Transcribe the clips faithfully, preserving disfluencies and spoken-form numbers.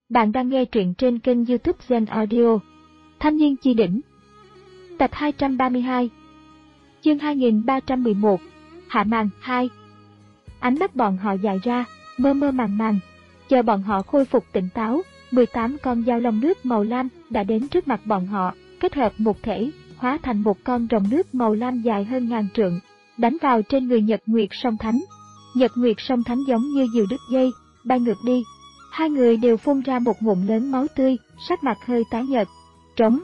Bạn đang nghe truyện trên kênh YouTube Zen Audio. Thanh niên chi đỉnh. Tập hai trăm ba mươi hai. Chương hai nghìn ba trăm mười một. Hạ màn hai. Ánh mắt bọn họ dài ra, mơ mơ màng màng. Chờ bọn họ khôi phục tỉnh táo, mười tám con dao long nước màu lam đã đến trước mặt bọn họ, kết hợp một thể, hóa thành một con rồng nước màu lam dài hơn ngàn trượng, đánh vào trên người Nhật Nguyệt Song Thánh. Nhật Nguyệt Song Thánh giống như diều đứt dây, bay ngược đi. Hai người đều phun ra một ngụm lớn máu tươi, sắc mặt hơi tái nhợt. Trống.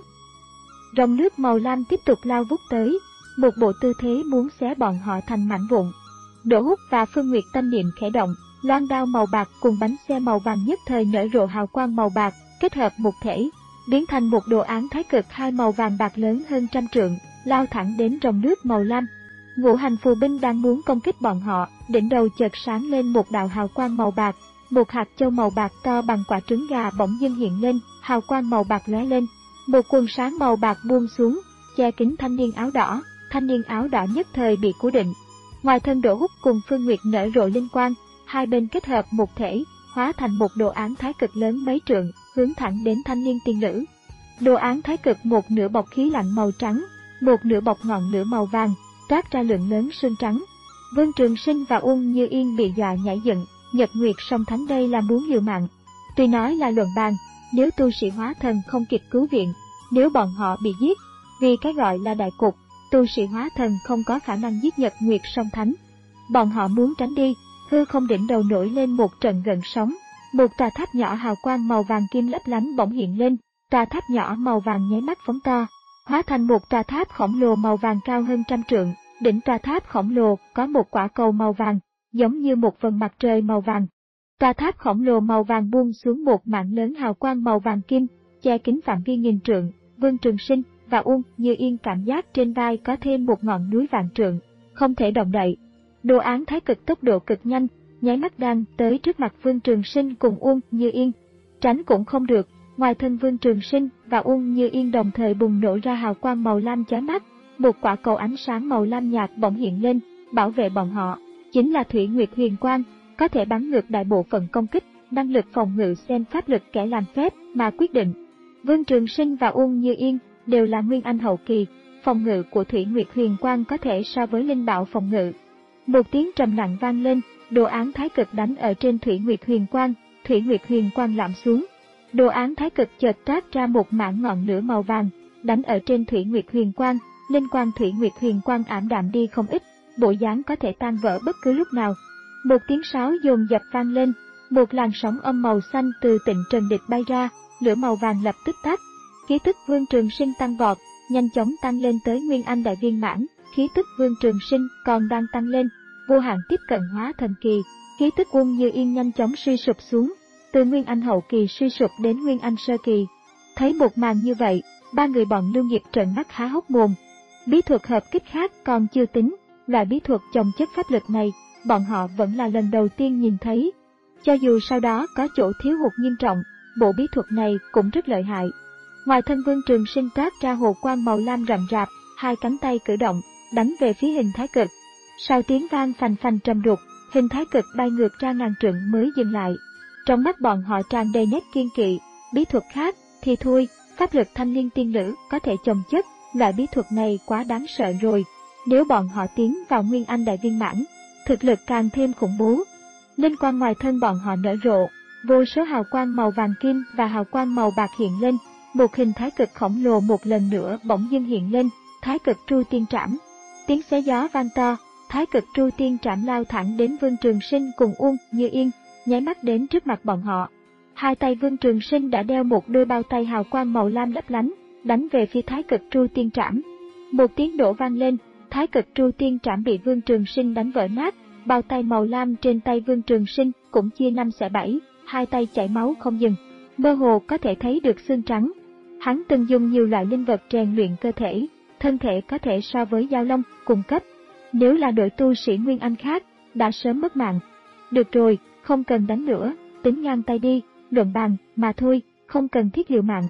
Rồng nước màu lam tiếp tục lao vút tới, một bộ tư thế muốn xé bọn họ thành mảnh vụn. Đỗ Húc và Phương Nguyệt tâm niệm khẽ động, loan đao màu bạc cùng bánh xe màu vàng nhất thời nở rộ hào quang màu bạc, kết hợp một thể, biến thành một đồ án thái cực hai màu vàng bạc lớn hơn trăm trượng, lao thẳng đến rồng nước màu lam. Ngũ hành phù binh đang muốn công kích bọn họ, đỉnh đầu chợt sáng lên một đạo hào quang màu bạc. Một hạt châu màu bạc to bằng quả trứng gà bỗng dưng hiện lên, hào quang màu bạc lóe lên. Một quần sáng màu bạc buông xuống, che kín thanh niên áo đỏ, thanh niên áo đỏ nhất thời bị cố định. Ngoài thân Đỗ Húc cùng Phương Nguyệt nở rộ linh quang, hai bên kết hợp một thể, hóa thành một đồ án thái cực lớn mấy trượng, hướng thẳng đến thanh niên tiên nữ. Đồ án thái cực một nửa bọc khí lạnh màu trắng, một nửa bọc ngọn lửa màu vàng, toát ra lượng lớn sương trắng. Vương Trường Sinh và Uông Như Yên bị dọa nhảy dựng. Nhật Nguyệt Song Thánh đây là muốn liều mạng. Tuy nói là luận bàn, nếu tu sĩ hóa thần không kịp cứu viện, nếu bọn họ bị giết, vì cái gọi là đại cục, tu sĩ hóa thần không có khả năng giết Nhật Nguyệt Song Thánh. Bọn họ muốn tránh đi, hư không đỉnh đầu nổi lên một trận gợn sóng, một tòa tháp nhỏ hào quang màu vàng kim lấp lánh bỗng hiện lên, tòa tháp nhỏ màu vàng nháy mắt phóng to, hóa thành một tòa tháp khổng lồ màu vàng cao hơn trăm trượng. Đỉnh tòa tháp khổng lồ có một quả cầu màu vàng, giống như một vầng mặt trời màu vàng. Tòa tháp khổng lồ màu vàng buông xuống một mảng lớn hào quang màu vàng kim, che kín phạm vi nghìn trượng. Vương Trường Sinh và Uông Như Yên cảm giác trên vai có thêm một ngọn núi vạn trượng, không thể động đậy. Đồ án thái cực tốc độ cực nhanh, nháy mắt đang tới trước mặt Vương Trường Sinh cùng Uông Như Yên. Tránh cũng không được, ngoài thân Vương Trường Sinh và Uông Như Yên đồng thời bùng nổ ra hào quang màu lam chói mắt, một quả cầu ánh sáng màu lam nhạt bỗng hiện lên, bảo vệ bọn họ. Chính là Thủy Nguyệt Huyền Quang, có thể bắn ngược đại bộ phận công kích, năng lực phòng ngự xem pháp lực kẻ làm phép mà quyết định. Vương Trường Sinh và Uông Như Yên đều là nguyên anh hậu kỳ, phòng ngự của Thủy Nguyệt Huyền Quang có thể so với linh bảo phòng ngự. Một tiếng trầm lặng vang lên, đồ án thái cực đánh ở trên Thủy Nguyệt Huyền Quang, Thủy Nguyệt Huyền Quang lạm xuống. Đồ án thái cực chợt toát ra một mảng ngọn lửa màu vàng, đánh ở trên Thủy Nguyệt Huyền Quang, linh quang Thủy Nguyệt Huyền Quang ảm đạm đi không ít, bộ dáng có thể tan vỡ bất cứ lúc nào. Một tiếng sáo dồn dập vang lên, một làn sóng âm màu xanh từ Tịnh Trần Địch bay ra, lửa màu vàng lập tức tắt. Khí tức Vương Trường Sinh tăng vọt, nhanh chóng tăng lên tới Nguyên Anh đại viên mãn. Khí tức Vương Trường Sinh còn đang tăng lên, vô hạn tiếp cận hóa thần kỳ. Khí tức Uông Như Yên nhanh chóng suy sụp xuống, từ Nguyên Anh hậu kỳ suy sụp đến Nguyên Anh sơ kỳ. Thấy một màn như vậy, ba người bọn Lưu Nghiệp trợn mắt há hốc mồm. Bí thuật hợp kích khác còn chưa tính, loại bí thuật chồng chất pháp lực này, bọn họ vẫn là lần đầu tiên nhìn thấy. Cho dù sau đó có chỗ thiếu hụt nghiêm trọng, bộ bí thuật này cũng rất lợi hại. Ngoài thân Vương Trường Sinh toát ra hồ quang màu lam rậm rạp, hai cánh tay cử động, đánh về phía hình thái cực. Sau tiếng vang phành phành trầm đục, hình thái cực bay ngược ra ngàn trượng mới dừng lại. Trong mắt bọn họ tràn đầy nét kiên kỵ, bí thuật khác thì thôi, pháp lực thanh niên tiên nữ có thể chồng chất, loại bí thuật này quá đáng sợ rồi. Nếu bọn họ tiến vào Nguyên Anh đại viên mãn, thực lực càng thêm khủng bố. Linh quang ngoài thân bọn họ nở rộ, vô số hào quang màu vàng kim và hào quang màu bạc hiện lên, một hình thái cực khổng lồ một lần nữa bỗng dưng hiện lên, thái cực tru tiên trảm. Tiếng xé gió vang to, thái cực tru tiên trảm lao thẳng đến Vương Trường Sinh cùng Uông Như Yên, nháy mắt đến trước mặt bọn họ. Hai tay Vương Trường Sinh đã đeo một đôi bao tay hào quang màu lam lấp lánh, đánh về phía thái cực tru tiên trảm. Một tiếng nổ vang lên, thái cực tru tiên trảm bị Vương Trường Sinh đánh vỡ nát, bao tay màu lam trên tay Vương Trường Sinh cũng chia năm xẻ bảy, hai tay chảy máu không dừng, mơ hồ có thể thấy được xương trắng. Hắn từng dùng nhiều loại linh vật rèn luyện cơ thể, thân thể có thể so với dao long cùng cấp. Nếu là đội tu sĩ Nguyên Anh khác, đã sớm mất mạng. Được rồi, không cần đánh nữa, tính ngang tay đi, luận bàn mà thôi, không cần thiết liều mạng.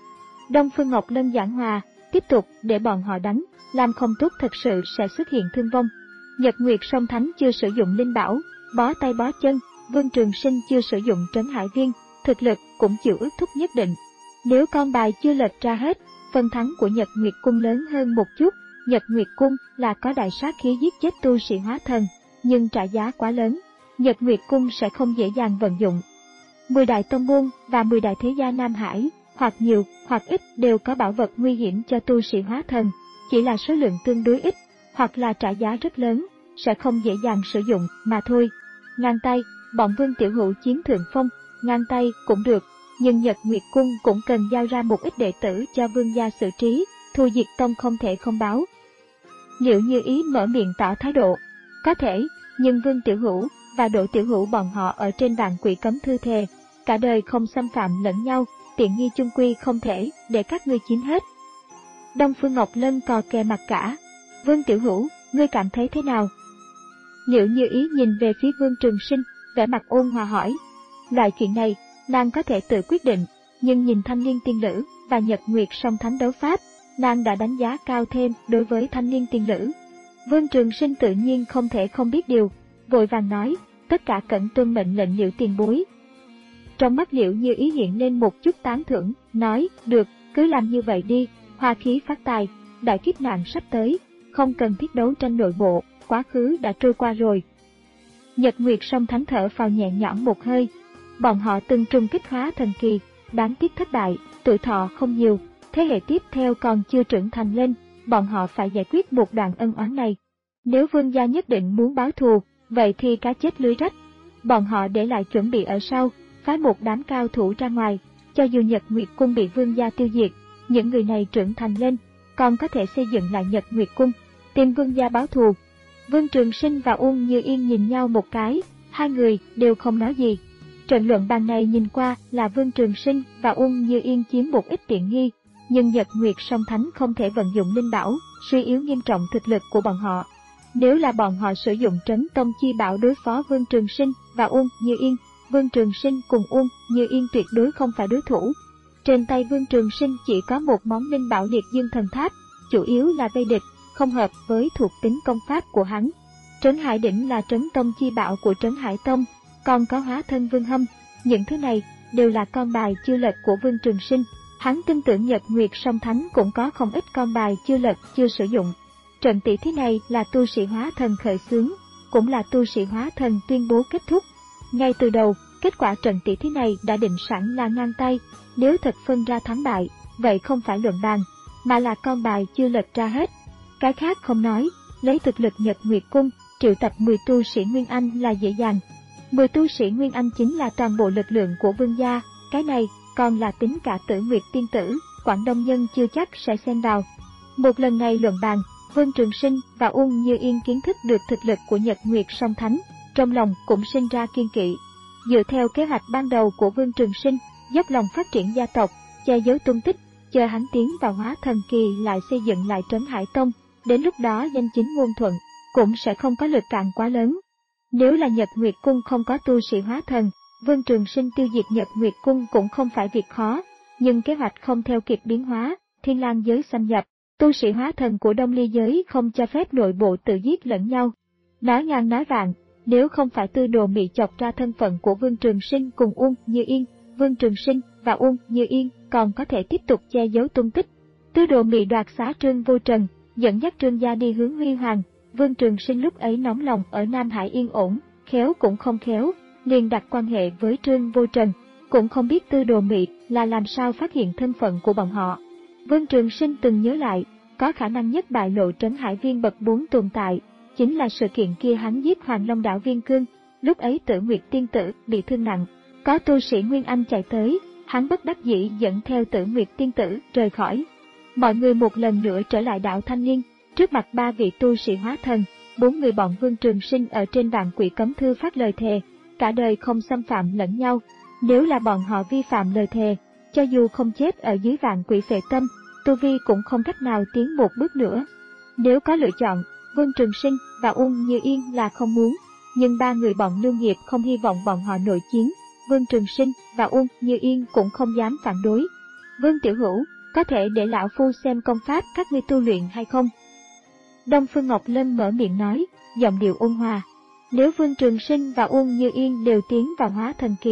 Đông Phương Ngọc Lân giảng hòa, tiếp tục để bọn họ đánh, làm không tốt thật sự sẽ xuất hiện thương vong. Nhật Nguyệt Song Thánh chưa sử dụng linh bảo, bó tay bó chân, Vương Trường Sinh chưa sử dụng trấn hải viên, thực lực cũng chịu ước thúc nhất định. Nếu con bài chưa lật ra hết, phần thắng của Nhật Nguyệt Cung lớn hơn một chút. Nhật Nguyệt Cung là có đại sát khí giết chết tu sĩ hóa thần, nhưng trả giá quá lớn. Nhật Nguyệt Cung sẽ không dễ dàng vận dụng. Mười đại tông môn và mười đại thế gia Nam Hải, hoặc nhiều, hoặc ít đều có bảo vật nguy hiểm cho tu sĩ hóa thần, chỉ là số lượng tương đối ít, hoặc là trả giá rất lớn, sẽ không dễ dàng sử dụng mà thôi. Ngang tay, bọn Vương Tiểu Hữu chiếm thượng phong, ngang tay cũng được, nhưng Nhật Nguyệt Cung cũng cần giao ra một ít đệ tử cho vương gia xử trí, thù diệt tông không thể không báo. Liệu Như Ý mở miệng tỏ thái độ, có thể, nhưng Vương Tiểu Hữu và Đỗ Tiểu Hữu bọn họ ở trên vạn quỷ cấm thư thề, cả đời không xâm phạm lẫn nhau, tiện nghi chung quy không thể để các ngươi chiếm hết. Đông Phương Ngọc Lân cò kè mặt cả, Vương Tiểu Hữu, ngươi cảm thấy thế nào? Liệu Như Ý nhìn về phía Vương Trường Sinh, vẻ mặt ôn hòa hỏi. Loại chuyện này, nàng có thể tự quyết định, nhưng nhìn Thanh Niên Tiên Lữ và Nhật Nguyệt song thánh đấu pháp, nàng đã đánh giá cao thêm đối với Thanh Niên Tiên Lữ. Vương Trường Sinh tự nhiên không thể không biết điều, vội vàng nói, tất cả cẩn tuân mệnh lệnh Liễu tiền bối. Trong mắt Liễu Như Ý hiện lên một chút tán thưởng, nói, được, cứ làm như vậy đi, hoa khí phát tài, đại kiếp nạn sắp tới, không cần thiết đấu tranh nội bộ, quá khứ đã trôi qua rồi. Nhật Nguyệt song thánh thở phào nhẹ nhõm một hơi, bọn họ từng trùng kích hóa thần kỳ, đáng tiếc thất bại, tuổi thọ không nhiều, thế hệ tiếp theo còn chưa trưởng thành lên, bọn họ phải giải quyết một đoạn ân oán này. Nếu vương gia nhất định muốn báo thù, vậy thì cá chết lưới rách. Bọn họ để lại chuẩn bị ở sau, phái một đám cao thủ ra ngoài, cho dù Nhật Nguyệt Cung bị vương gia tiêu diệt, những người này trưởng thành lên, còn có thể xây dựng lại Nhật Nguyệt Cung, tìm vương gia báo thù. Vương Trường Sinh và Uông Như Yên nhìn nhau một cái, hai người đều không nói gì. Trận luận bàn này nhìn qua là Vương Trường Sinh và Uông Như Yên chiếm một ít tiện nghi, nhưng Nhật Nguyệt song thánh không thể vận dụng linh bảo, suy yếu nghiêm trọng thực lực của bọn họ. Nếu là bọn họ sử dụng Trấn Tông Chi Bảo đối phó Vương Trường Sinh và Uông Như Yên, Vương Trường Sinh cùng Uông Như Yên tuyệt đối không phải đối thủ. Trên tay Vương Trường Sinh chỉ có một món linh bảo Liệt Dương Thần Tháp, chủ yếu là vây địch, không hợp với thuộc tính công pháp của hắn. Trấn Hải Đỉnh là Trấn Tông Chi Bảo của Trấn Hải Tông, còn có Hóa Thân Vương Hâm, những thứ này đều là con bài chưa lật của Vương Trường Sinh. Hắn tin tưởng Nhật Nguyệt song thánh cũng có không ít con bài chưa lật chưa sử dụng. Trận tỷ thí này là tu sĩ hóa thần khởi xướng, cũng là tu sĩ hóa thần tuyên bố kết thúc. Ngay từ đầu, kết quả trận tỷ thí này đã định sẵn là ngang tay, nếu thật phân ra thắng bại, vậy không phải luận bàn, mà là con bài chưa lật ra hết. Cái khác không nói, lấy thực lực Nhật Nguyệt Cung, triệu tập mười tu sĩ Nguyên Anh là dễ dàng. mười tu sĩ Nguyên Anh chính là toàn bộ lực lượng của vương gia, cái này còn là tính cả Tử Nguyệt tiên tử, Quảng Đông Nhân chưa chắc sẽ xen vào. Một lần này luận bàn, Vương Trường Sinh và Uông Như Yên kiến thức được thực lực của Nhật Nguyệt song thánh, trong lòng cũng sinh ra kiên kỵ. Dựa theo kế hoạch ban đầu của Vương Trường Sinh, dốc lòng phát triển gia tộc, che giấu tung tích, chờ hắn tiến vào hóa thần kỳ lại xây dựng lại Trấn Hải Tông, đến lúc đó danh chính ngôn thuận, cũng sẽ không có lực cản quá lớn. Nếu là Nhật Nguyệt Cung không có tu sĩ hóa thần, Vương Trường Sinh tiêu diệt Nhật Nguyệt Cung cũng không phải việc khó, nhưng kế hoạch không theo kịp biến hóa, Thiên Lang giới xâm nhập, tu sĩ hóa thần của Đông Ly giới không cho phép nội bộ tự giết lẫn nhau. Nói ngang nói vạn, nếu không phải Tư Đồ Mị chọc ra thân phận của Vương Trường Sinh cùng Uông Như Yên, Vương Trường Sinh và Uông Như Yên còn có thể tiếp tục che giấu tung tích. Tư Đồ Mị đoạt xá Trương Vô Trần, dẫn dắt Trương gia đi hướng Huy Hoàng. Vương Trường Sinh lúc ấy nóng lòng ở Nam Hải yên ổn, khéo cũng không khéo, liền đặt quan hệ với Trương Vô Trần, cũng không biết Tư Đồ Mị là làm sao phát hiện thân phận của bọn họ. Vương Trường Sinh từng nhớ lại, có khả năng nhất bại lộ Trấn Hải Viên bậc bốn tồn tại, chính là sự kiện kia hắn giết Hoàng Long Đảo Viên Cương, lúc ấy Tử Nguyệt tiên tử bị thương nặng, có tu sĩ Nguyên Anh chạy tới, hắn bất đắc dĩ dẫn theo Tử Nguyệt tiên tử rời khỏi. Mọi người một lần nữa trở lại đảo Thanh Niên, trước mặt ba vị tu sĩ hóa thần, bốn người bọn Vương Trường Sinh ở trên vạn quỷ cấm thư phát lời thề, cả đời không xâm phạm lẫn nhau. Nếu là bọn họ vi phạm lời thề, cho dù không chết ở dưới vạn quỷ phệ tâm, tu vi cũng không cách nào tiến một bước nữa. Nếu có lựa chọn, Vương Trường Sinh và Uông Như Yên là không muốn, nhưng ba người bọn Lưu Nghiệp không hy vọng bọn họ nội chiến, Vương Trường Sinh và Uông Như Yên cũng không dám phản đối. Vương Tiểu Hữu, có thể để lão phu xem công pháp các ngươi tu luyện hay không? Đông Phương Ngọc Lân mở miệng nói, giọng điệu ôn hòa. Nếu Vương Trường Sinh và Uông Như Yên đều tiến vào hóa thần kỳ,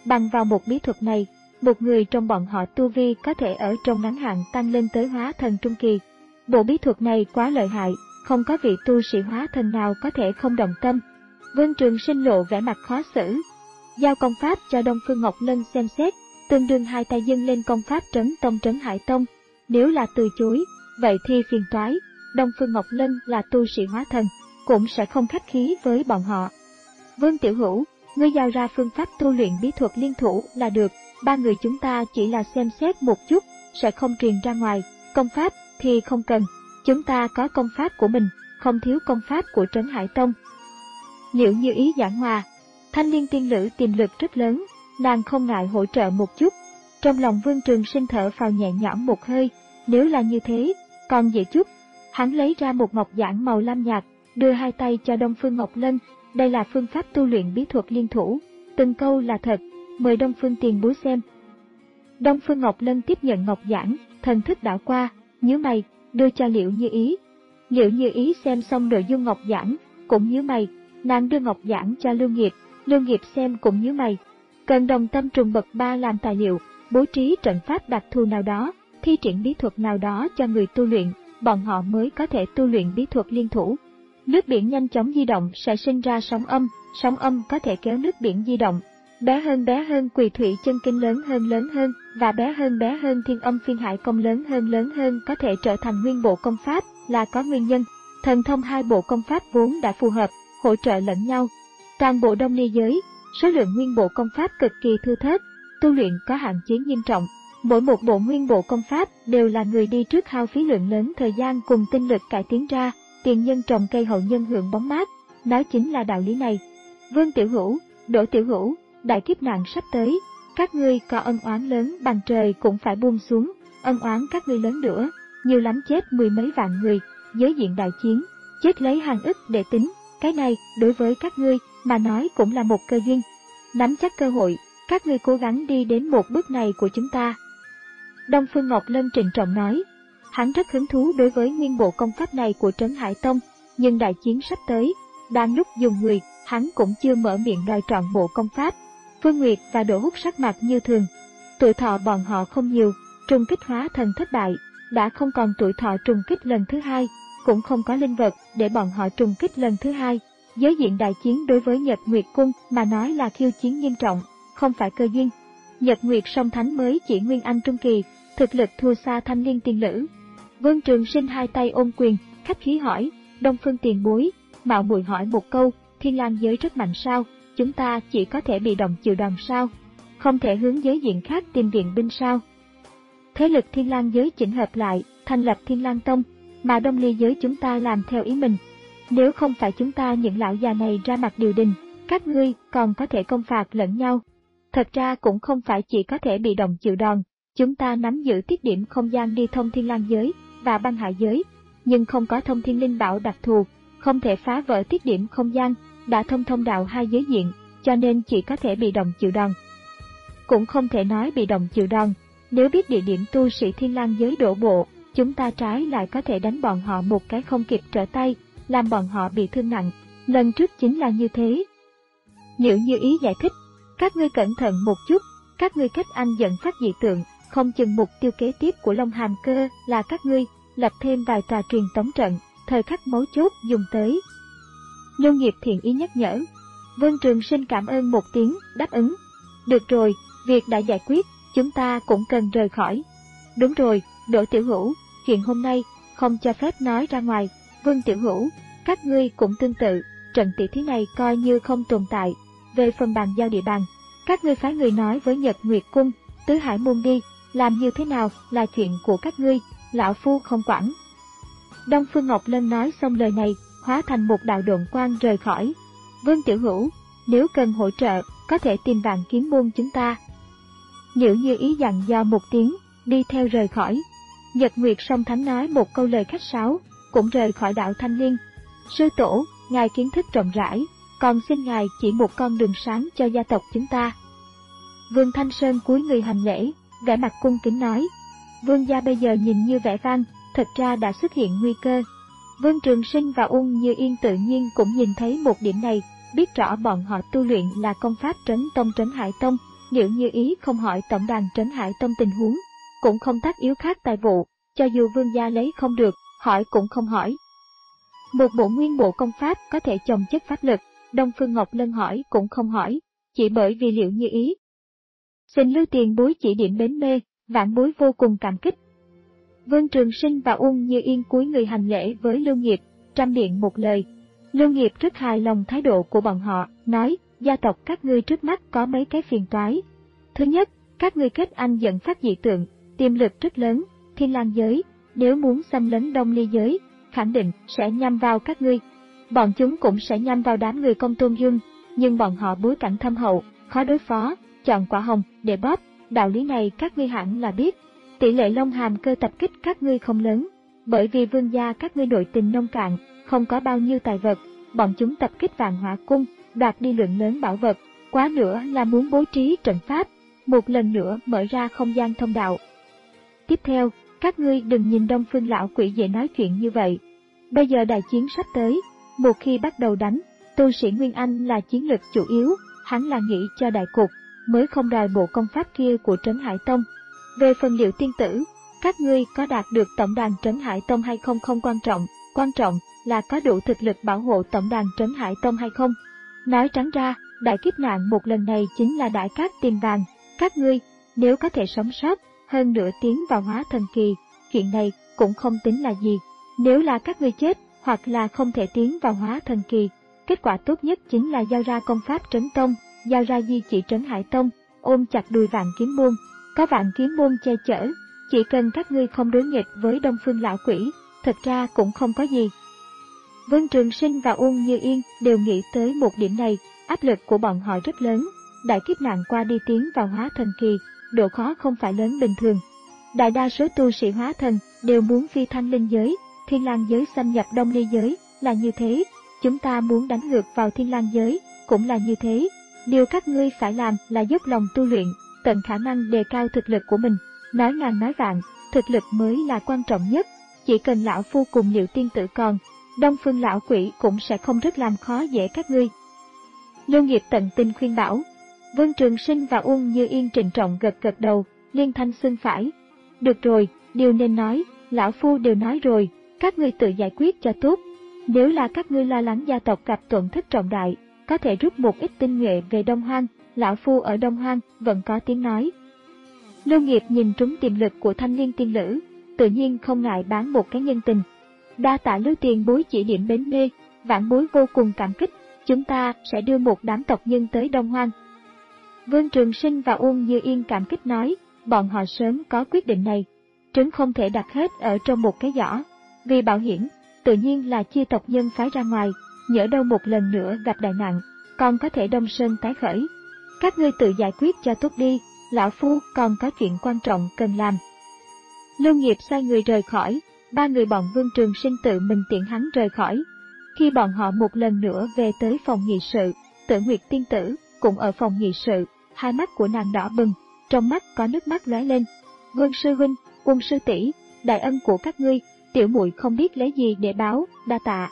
Bằng vào một bí thuật này, một người trong bọn họ tu vi có thể ở trong ngắn hạn tăng lên tới hóa thần trung kỳ. Bộ bí thuật này quá lợi hại, không có vị tu sĩ hóa thần nào có thể không động tâm. Vương Trường Sinh lộ vẻ mặt khó xử, giao công pháp cho Đông Phương Ngọc Lân xem xét, tương đương hai tay dâng lên công pháp trấn tông trấn Hải Tông. Nếu là từ chối, vậy thì phiền toái. Đông Phương Ngọc Lân là tu sĩ hóa thần, cũng sẽ không khách khí với bọn họ. Vương Tiểu Hữu, ngươi giao ra phương pháp tu luyện bí thuật liên thủ là được, ba người chúng ta chỉ là xem xét một chút, sẽ không truyền ra ngoài, công pháp thì không cần, chúng ta có công pháp của mình, không thiếu công pháp của Trấn Hải Tông. Liễu Như Ý giảng hòa, Thanh Liên tiên nữ tiềm lực rất lớn, nàng không ngại hỗ trợ một chút. Trong lòng Vương Trường Sinh thở phào nhẹ nhõm một hơi, nếu là như thế, còn dễ chút. Hắn lấy ra một ngọc giản màu lam nhạt, đưa hai tay cho Đông Phương Ngọc Lân, đây là phương pháp tu luyện bí thuật liên thủ, từng câu là thật, mời Đông Phương tiền bối xem. Đông Phương Ngọc Lân tiếp nhận ngọc giản, thần thức đảo qua, nhíu mày, đưa cho Liễu Như Ý. Liễu Như Ý xem xong nội dung ngọc giản, cũng nhíu mày, nàng đưa ngọc giản cho Lưu Nghiệp, Lưu Nghiệp xem cũng nhíu mày. Cần đồng tâm trùng bậc ba làm tài liệu, bố trí trận pháp đặc thù nào đó, thi triển bí thuật nào đó cho người tu luyện, bọn họ mới có thể tu luyện bí thuật liên thủ. Nước biển nhanh chóng di động sẽ sinh ra sóng âm, sóng âm có thể kéo nước biển di động. Bé hơn bé hơn Quỳ Thủy Chân Kinh lớn hơn lớn hơn, và bé hơn bé hơn Thiên Âm Phiên Hải Công lớn hơn lớn hơn có thể trở thành nguyên bộ công pháp, là có nguyên nhân. Thần thông hai bộ công pháp vốn đã phù hợp, hỗ trợ lẫn nhau. Toàn bộ Đông Ly giới, số lượng nguyên bộ công pháp cực kỳ thưa thớt, tu luyện có hạn chế nghiêm trọng. Mỗi một bộ nguyên bộ công pháp đều là người đi trước hao phí lượng lớn thời gian cùng tinh lực cải tiến ra, tiền nhân trồng cây hậu nhân hưởng bóng mát, nói chính là đạo lý này. Vương Tiểu Hữu, Đỗ Tiểu Hữu, đại kiếp nạn sắp tới, các ngươi có ân oán lớn bằng trời cũng phải buông xuống, ân oán các ngươi lớn nữa, nhiều lắm chết mười mấy vạn người, giới diện đại chiến, chết lấy hàng ức để tính, cái này đối với các ngươi mà nói cũng là một cơ duyên. Nắm chắc cơ hội, các ngươi cố gắng đi đến một bước này của chúng ta. Đông Phương Ngọc Lân trịnh trọng nói, hắn rất hứng thú đối với nguyên bộ công pháp này của Trấn Hải Tông, nhưng đại chiến sắp tới, đang lúc dùng người, hắn cũng chưa mở miệng đòi trọn bộ công pháp. Phương Nguyệt và Đỗ Húc sắc mặt như thường, tuổi thọ bọn họ không nhiều, trùng kích hóa thần thất bại, đã không còn tuổi thọ trùng kích lần thứ hai, cũng không có linh vật để bọn họ trùng kích lần thứ hai. Giới diện đại chiến đối với Nhật Nguyệt Cung mà nói là khiêu chiến nghiêm trọng, không phải cơ duyên. Nhật Nguyệt Song Thánh mới chỉ Nguyên Anh Trung Kỳ, thực lực thua xa Thanh Liên tiên nữ. Vương Trường Sinh hai tay ôm quyền, khách khí hỏi, Đông Phương tiền bối, mạo muội hỏi một câu, Thiên Lang giới rất mạnh sao, chúng ta chỉ có thể bị động chịu đòn sao, không thể hướng giới diện khác tìm viện binh sao? Thế lực Thiên Lang giới chỉnh hợp lại, thành lập Thiên Lang Tông, mà Đông Ly giới chúng ta làm theo ý mình. Nếu không phải chúng ta những lão già này ra mặt điều đình, các ngươi còn có thể công phạt lẫn nhau. Thật ra cũng không phải chỉ có thể bị động chịu đòn, chúng ta nắm giữ tiết điểm không gian đi thông Thiên Lang giới và Băng Hải giới, nhưng không có thông thiên linh bảo đặc thù, không thể phá vỡ tiết điểm không gian, đã thông thông đạo hai giới diện, cho nên chỉ có thể bị động chịu đòn. Cũng không thể nói bị động chịu đòn, nếu biết địa điểm tu sĩ Thiên Lang giới đổ bộ, chúng ta trái lại có thể đánh bọn họ một cái không kịp trở tay, làm bọn họ bị thương nặng. Lần trước chính là như thế. Liễu Như Ý giải thích, các ngươi cẩn thận một chút, các ngươi kết anh dẫn phát dị tượng, không chừng mục tiêu kế tiếp của Long Hàm Cơ là các ngươi, lập thêm vài tòa truyền tống trận, thời khắc mấu chốt dùng tới. Lưu Nghiệp thiện ý nhắc nhở. Vương Trường Sinh cảm ơn một tiếng, đáp ứng. Được rồi, việc đã giải quyết, chúng ta cũng cần rời khỏi. Đúng rồi, Đỗ Tiểu Hữu, chuyện hôm nay không cho phép nói ra ngoài. Vương Tiểu Hữu, các ngươi cũng tương tự, trận tỷ thí này coi như không tồn tại. Về phần bàn giao địa bàn, các ngươi phái người nói với Nhật Nguyệt Cung, Tứ Hải Môn đi, làm như thế nào là chuyện của các ngươi, lão phu không quản. Đông Phương Ngọc Lân nói xong lời này, hóa thành một đạo độn quang rời khỏi. Vương Tiểu Hữu, nếu cần hỗ trợ, có thể tìm Vạn Kiếm Môn chúng ta. Liễu Như Ý dặn dò một tiếng, đi theo rời khỏi. Nhật Nguyệt Song Thánh nói một câu lời khách sáo, cũng rời khỏi đạo Thanh Liên. Sư tổ, ngài kiến thức rộng rãi, còn xin ngài chỉ một con đường sáng cho gia tộc chúng ta. Vương Thanh Sơn cúi người hành lễ, vẻ mặt cung kính nói. Vương gia bây giờ nhìn như vẻ vang, thật ra đã xuất hiện nguy cơ. Vương Trường Sinh và Ung Như Yên tự nhiên cũng nhìn thấy một điểm này, biết rõ bọn họ tu luyện là công pháp Trấn Tông Trấn Hải Tông, Liệu Như Ý không hỏi tổng đàn Trấn Hải Tông tình huống, cũng không tác yếu khác tài vụ, cho dù vương gia lấy không được, hỏi cũng không hỏi. Một bộ nguyên bộ công pháp có thể chồng chất pháp lực, Đông Phương Ngọc Lân hỏi cũng không hỏi, chỉ bởi vì Liệu Như Ý. Xin Lưu tiền bối chỉ điểm bến mê, vãn bối vô cùng cảm kích. Vương Trường Sinh và Uông Như Yên cúi người hành lễ với Lưu Nghiệp, trăm miệng một lời. Lưu Nghiệp rất hài lòng thái độ của bọn họ, nói, gia tộc các ngươi trước mắt có mấy cái phiền toái. Thứ nhất, các ngươi kết anh dẫn phát dị tượng, tiềm lực rất lớn, Thiên Lang giới, nếu muốn xâm lấn Đông Ly giới, khẳng định sẽ nhắm vào các ngươi. Bọn chúng cũng sẽ nhắm vào đám người Công Tôn Dương, nhưng bọn họ bối cảnh thâm hậu, khó đối phó, chọn quả hồng để bóp, đạo lý này các ngươi hẳn là biết. Tỷ lệ Long Hàm Cơ tập kích các ngươi không lớn, bởi vì vương gia các ngươi nội tình nông cạn, không có bao nhiêu tài vật, bọn chúng tập kích Vạn Hỏa Cung, đoạt đi lượng lớn bảo vật, quá nữa là muốn bố trí trận pháp, một lần nữa mở ra không gian thông đạo. Tiếp theo, các ngươi đừng nhìn Đông Phương lão quỷ dễ nói chuyện như vậy. Bây giờ đại chiến sắp tới, một khi bắt đầu đánh, tu sĩ Nguyên Anh là chiến lực chủ yếu, hắn là nghĩ cho đại cục, mới không đòi bộ công pháp kia của Trấn Hải Tông. Về phần Liệu tiên tử, các ngươi có đạt được tổng đàn Trấn Hải Tông hay không không quan trọng, quan trọng là có đủ thực lực bảo hộ tổng đàn Trấn Hải Tông hay không. Nói trắng ra, đại kiếp nạn một lần này chính là đại cát tìm vàng, các ngươi, nếu có thể sống sót, hơn nữa tiến vào hóa thần kỳ, chuyện này cũng không tính là gì. Nếu là các ngươi chết, hoặc là không thể tiến vào hóa thần kỳ, kết quả tốt nhất chính là giao ra công pháp Trấn Tông, giao ra di chỉ Trấn Hải Tông, ôm chặt đùi Vạn Kiếm Môn, có Vạn Kiếm Môn che chở, chỉ cần các ngươi không đối nghịch với Đông Phương lão quỷ, thật ra cũng không có gì. Vương Trường Sinh và Uông Như Yên đều nghĩ tới một điểm này, áp lực của bọn họ rất lớn, đại kiếp nạn qua đi tiến vào hóa thần kỳ, độ khó không phải lớn bình thường. Đại đa số tu sĩ hóa thần đều muốn phi thăng linh giới, Thiên Lang giới xâm nhập Đông Ly giới, là như thế, chúng ta muốn đánh ngược vào Thiên Lang giới, cũng là như thế. Điều các ngươi phải làm là dốc lòng tu luyện, tận khả năng đề cao thực lực của mình, nói ngàn nói vạn, thực lực mới là quan trọng nhất, chỉ cần lão phu cùng Liệu tiên tử còn, Đông Phương lão quỷ cũng sẽ không rất làm khó dễ các ngươi. Lưu Nghiệp tận tình khuyên bảo. Vương Trường Sinh và Uông Như Yên trịnh trọng gật gật đầu, liên thanh xưng phải. Được rồi, điều nên nói, lão phu đều nói rồi, các ngươi tự giải quyết cho tốt. Nếu là các ngươi lo lắng gia tộc gặp tổn thất trọng đại, có thể rút một ít tinh nhuệ về Đông Hoang, lão phu ở Đông Hoang vẫn có tiếng nói. Lưu Nghiệp nhìn trúng tiềm lực của thanh liên tiên lữ, tự nhiên không ngại bán một cái nhân tình. Đa tạ Lưu tiền bối chỉ điểm bến mê, vãn bối vô cùng cảm kích, chúng ta sẽ đưa một đám tộc nhân tới Đông Hoang. Vương Trường Sinh và Uông Như Yên cảm kích nói, bọn họ sớm có quyết định này, trứng không thể đặt hết ở trong một cái giỏ, vì bảo hiểm, tự nhiên là chia tộc nhân phái ra ngoài, nhỡ đâu một lần nữa gặp đại nạn, còn có thể đông sơn tái khởi. Các ngươi tự giải quyết cho tốt đi, lão phu còn có chuyện quan trọng cần làm. Lưu Nghiệp xoay người rời khỏi, ba người bọn Vương Trường Sinh tự mình tiễn hắn rời khỏi. Khi bọn họ một lần nữa về tới phòng nghị sự, Tử Nguyệt tiên tử cũng ở phòng nghị sự, hai mắt của nàng đỏ bừng, trong mắt có nước mắt lóe lên. Vương sư huynh, Uông sư tỷ, đại ân của các ngươi, tiểu muội không biết lấy gì để báo, đa tạ.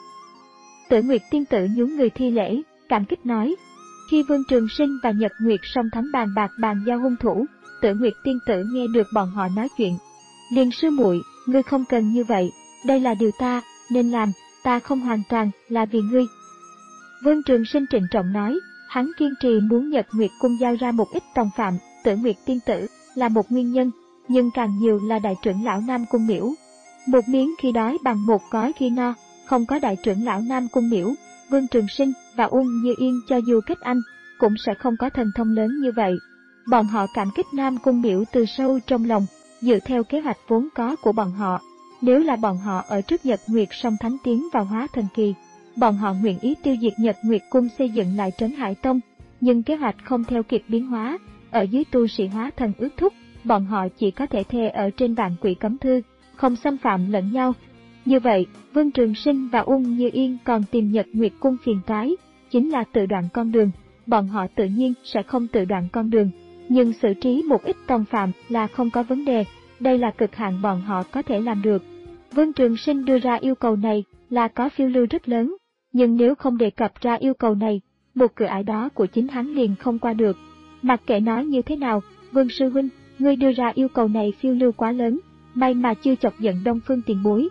Tử Nguyệt tiên tử nhún người thi lễ, cảm kích nói. Khi Vương Trường Sinh và Nhật Nguyệt song thánh bàn bạc bàn giao hung thủ, Tử Nguyệt tiên tử nghe được bọn họ nói chuyện. Liền sư muội, ngươi không cần như vậy, đây là điều ta nên làm, ta không hoàn toàn là vì ngươi. Vương Trường Sinh trịnh trọng nói, hắn kiên trì muốn Nhật Nguyệt cung giao ra một ít tòng phạm, Tử Nguyệt tiên tử là một nguyên nhân, nhưng càng nhiều là đại trưởng lão Nam Cung Miễu. Một miếng khi đói bằng một gói khi no, không có đại trưởng lão Nam Cung Miễu, Vương Trường Sinh và Uông Như Yên cho dù kết anh, cũng sẽ không có thần thông lớn như vậy. Bọn họ cảm kích Nam Cung Miễu từ sâu trong lòng, dựa theo kế hoạch vốn có của bọn họ. Nếu là bọn họ ở trước Nhật Nguyệt song thánh tiến vào hóa thần kỳ, bọn họ nguyện ý tiêu diệt Nhật Nguyệt cung xây dựng lại Trấn Hải Tông, nhưng kế hoạch không theo kịp biến hóa, ở dưới tu sĩ hóa thần ước thúc, bọn họ chỉ có thể thề ở trên vạn quỷ cấm thư, không xâm phạm lẫn nhau. Như vậy, Vương Trường Sinh và Uông Như Yên còn tìm Nhật Nguyệt cung phiền toái, chính là tự đoạn con đường, bọn họ tự nhiên sẽ không tự đoạn con đường, nhưng xử trí một ít tòng phạm là không có vấn đề, đây là cực hạn bọn họ có thể làm được. Vương Trường Sinh đưa ra yêu cầu này là có phiêu lưu rất lớn, nhưng nếu không đề cập ra yêu cầu này, một cửa ải đó của chính hắn liền không qua được. Mặc kệ nói như thế nào, Vương sư huynh, ngươi đưa ra yêu cầu này phiêu lưu quá lớn, may mà chưa chọc giận Đông Phương tiền bối.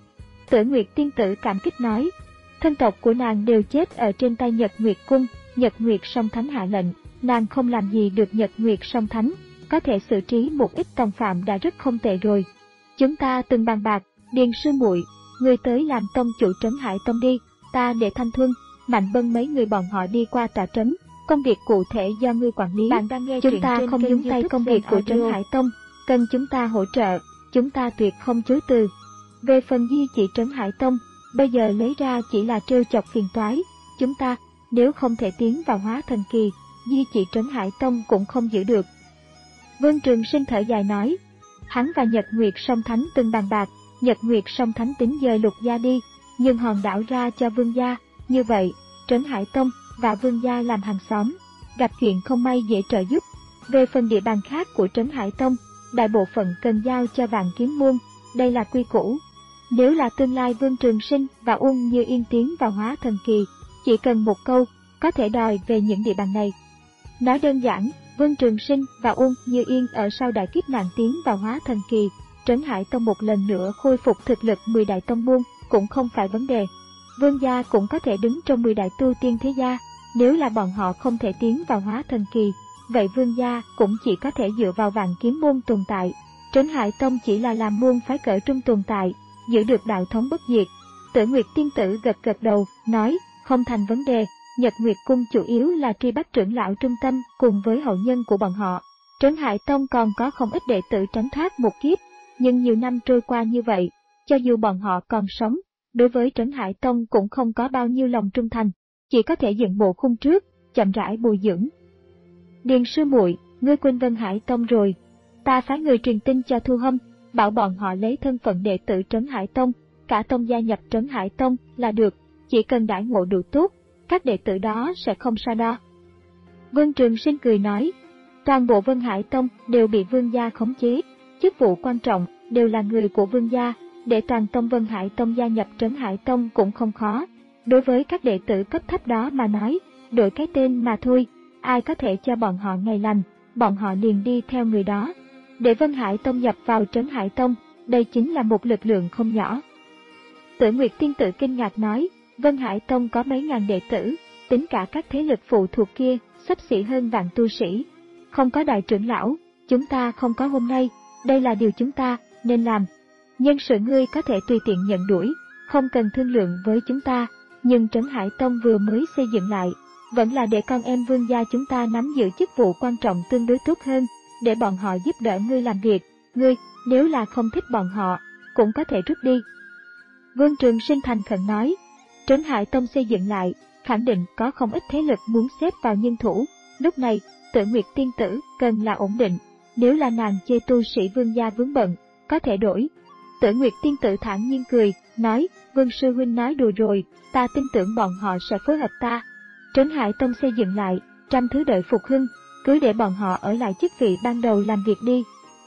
Tử Nguyệt tiên tử cảm kích nói, thân tộc của nàng đều chết ở trên tay Nhật Nguyệt cung, Nhật Nguyệt song thánh hạ lệnh, nàng không làm gì được Nhật Nguyệt song thánh, có thể xử trí một ít tòng phạm đã rất không tệ rồi. Chúng ta từng bàn bạc, Điền sư muội, ngươi tới làm tông chủ Trấn Hải Tông đi, ta để Thanh Thuân, Mạnh Bân mấy người bọn họ đi qua tòa trấn, công việc cụ thể do ngươi quản lý. Bạn đang nghe chúng ta không nhúng tay công việc của Trấn Hải Tông, cần chúng ta hỗ trợ, chúng ta tuyệt không chối từ. Về phần di chỉ Trấn Hải Tông, bây giờ lấy ra chỉ là trêu chọc phiền toái, chúng ta, nếu không thể tiến vào hóa thần kỳ, di chỉ Trấn Hải Tông cũng không giữ được. Vương Trường Sinh thở dài nói, hắn và Nhật Nguyệt song thánh từng bàn bạc, Nhật Nguyệt song thánh tính dời Lục gia đi, nhưng hòn đảo ra cho Vương gia, như vậy, Trấn Hải Tông và Vương gia làm hàng xóm, gặp chuyện không may dễ trợ giúp. Về phần địa bàn khác của Trấn Hải Tông, đại bộ phận cần giao cho Vạn Kiếm môn, đây là quy củ. Nếu là tương lai Vương Trường Sinh và Uông Như Yên tiến vào hóa thần kỳ, chỉ cần một câu, có thể đòi về những địa bàn này. Nói đơn giản, Vương Trường Sinh và Uông Như Yên ở sau đại kiếp nạn tiến vào hóa thần kỳ, Trấn Hải Tông một lần nữa khôi phục thực lực mười đại tông môn cũng không phải vấn đề. Vương gia cũng có thể đứng trong mười đại tu tiên thế gia, nếu là bọn họ không thể tiến vào hóa thần kỳ, vậy Vương gia cũng chỉ có thể dựa vào Vạn Kiếm môn tồn tại. Trấn Hải Tông chỉ là làm môn phái cỡ trung tồn tại, giữ được đạo thống bất diệt. Tử Nguyệt tiên tử gật gật đầu, nói, không thành vấn đề, Nhật Nguyệt cung chủ yếu là truy bắt trưởng lão trung tâm cùng với hậu nhân của bọn họ. Trấn Hải Tông còn có không ít đệ tử tránh thoát một kiếp, nhưng nhiều năm trôi qua như vậy, cho dù bọn họ còn sống, đối với Trấn Hải Tông cũng không có bao nhiêu lòng trung thành, chỉ có thể dựng bộ khung trước, chậm rãi bồi dưỡng. Điền sư muội, ngươi quên Vân Hải Tông rồi, ta phái người truyền tin cho Thu Hâm, bảo bọn họ lấy thân phận đệ tử Trấn Hải Tông, cả tông gia nhập Trấn Hải Tông là được, chỉ cần đãi ngộ đủ tốt, các đệ tử đó sẽ không so đo. Vương Trường Sinh cười nói, toàn bộ Vân Hải Tông đều bị Vương gia khống chế, chức vụ quan trọng đều là người của Vương gia, để toàn tông Vân Hải Tông gia nhập Trấn Hải Tông cũng không khó. Đối với các đệ tử cấp thấp đó mà nói, đổi cái tên mà thôi, ai có thể cho bọn họ ngày lành, bọn họ liền đi theo người đó. Để Vân Hải Tông nhập vào Trấn Hải Tông, đây chính là một lực lượng không nhỏ. Tử Nguyệt tiên tử kinh ngạc nói, Vân Hải Tông có mấy ngàn đệ tử, tính cả các thế lực phụ thuộc kia, xấp xỉ hơn vạn tu sĩ. Không có đại trưởng lão, chúng ta không có hôm nay, đây là điều chúng ta nên làm. Nhân sự ngươi có thể tùy tiện nhận đuổi, không cần thương lượng với chúng ta, nhưng Trấn Hải Tông vừa mới xây dựng lại, vẫn là để con em Vương gia chúng ta nắm giữ chức vụ quan trọng tương đối tốt hơn, để bọn họ giúp đỡ ngươi làm việc, ngươi, nếu là không thích bọn họ, cũng có thể rút đi. Vương Trường Sinh thành khẩn nói, Trấn Hải Tông xây dựng lại, khẳng định có không ít thế lực muốn xếp vào nhân thủ, lúc này, Tử Nguyệt tiên tử cần là ổn định, nếu là nàng chê tu sĩ Vương gia vướng bận, có thể đổi. Tử Nguyệt tiên tử thản nhiên cười, nói, Vương sư huynh nói đùa rồi, ta tin tưởng bọn họ sẽ phối hợp ta. Trấn Hải Tông xây dựng lại, trăm thứ đợi phục hưng, cứ để bọn họ ở lại chức vị ban đầu làm việc đi.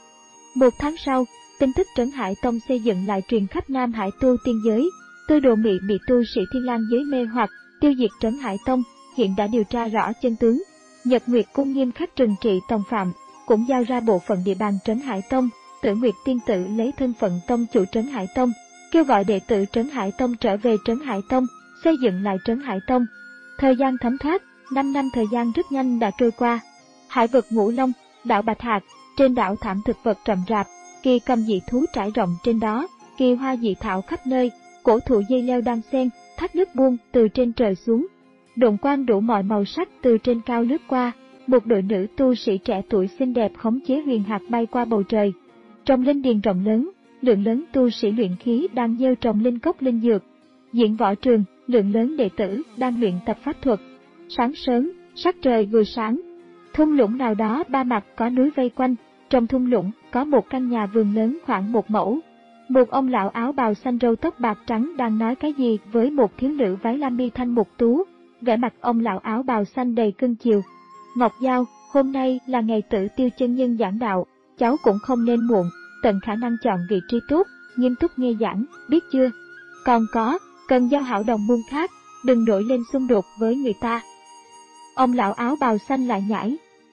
Một tháng sau, tin tức Trấn Hải Tông xây dựng lại truyền khắp Nam Hải tu tiên giới, Tư Đồ Mị bị tu sĩ Thiên Lang giới mê hoặc, tiêu diệt Trấn Hải Tông, hiện đã điều tra rõ chân tướng. Nhật Nguyệt cung nghiêm khắc trừng trị tòng phạm, cũng giao ra bộ phận địa bàn Trấn Hải Tông. Tử Nguyệt tiên tử lấy thân phận tông chủ Trấn Hải Tông, kêu gọi đệ tử Trấn Hải Tông trở về Trấn Hải Tông, xây dựng lại Trấn Hải Tông. Thời gian thấm thoát, năm năm thời gian rất nhanh đã trôi qua. Hải vực Ngũ Long, đảo Bạch Hạc, trên đảo thảm thực vật rậm rạp, kỳ cầm dị thú trải rộng trên đó, kỳ hoa dị thảo khắp nơi, cổ thụ dây leo đan xen, thác nước buông từ trên trời xuống. Độn quang đủ mọi màu sắc từ trên cao lướt qua, một đội nữ tu sĩ trẻ tuổi xinh đẹp khống chế huyền hạt bay qua bầu trời. Trong linh điền rộng lớn, lượng lớn tu sĩ luyện khí đang gieo trồng linh cốc linh dược. Diễn võ trường, lượng lớn đệ tử đang luyện tập pháp thuật. Sáng sớm, sắc trời vừa sáng, thung lũng nào đó ba mặt có núi vây quanh, trong thung lũng có một căn nhà vườn lớn khoảng một mẫu. Một ông lão áo bào xanh râu tóc bạc trắng đang nói cái gì với một thiếu nữ váy lam mi thanh mục tú, vẻ mặt ông lão áo bào xanh đầy cưng chiều. Ngọc Giao, hôm nay là ngày Tử Tiêu chân nhân giảng đạo, cháu cũng không nên muộn, tận khả năng chọn vị trí tốt, nghiêm túc nghe giảng, biết chưa? Còn có, cần giao hảo đồng môn khác, đừng nổi lên xung đột với người ta. Ông lão áo bào xanh lại nhảy,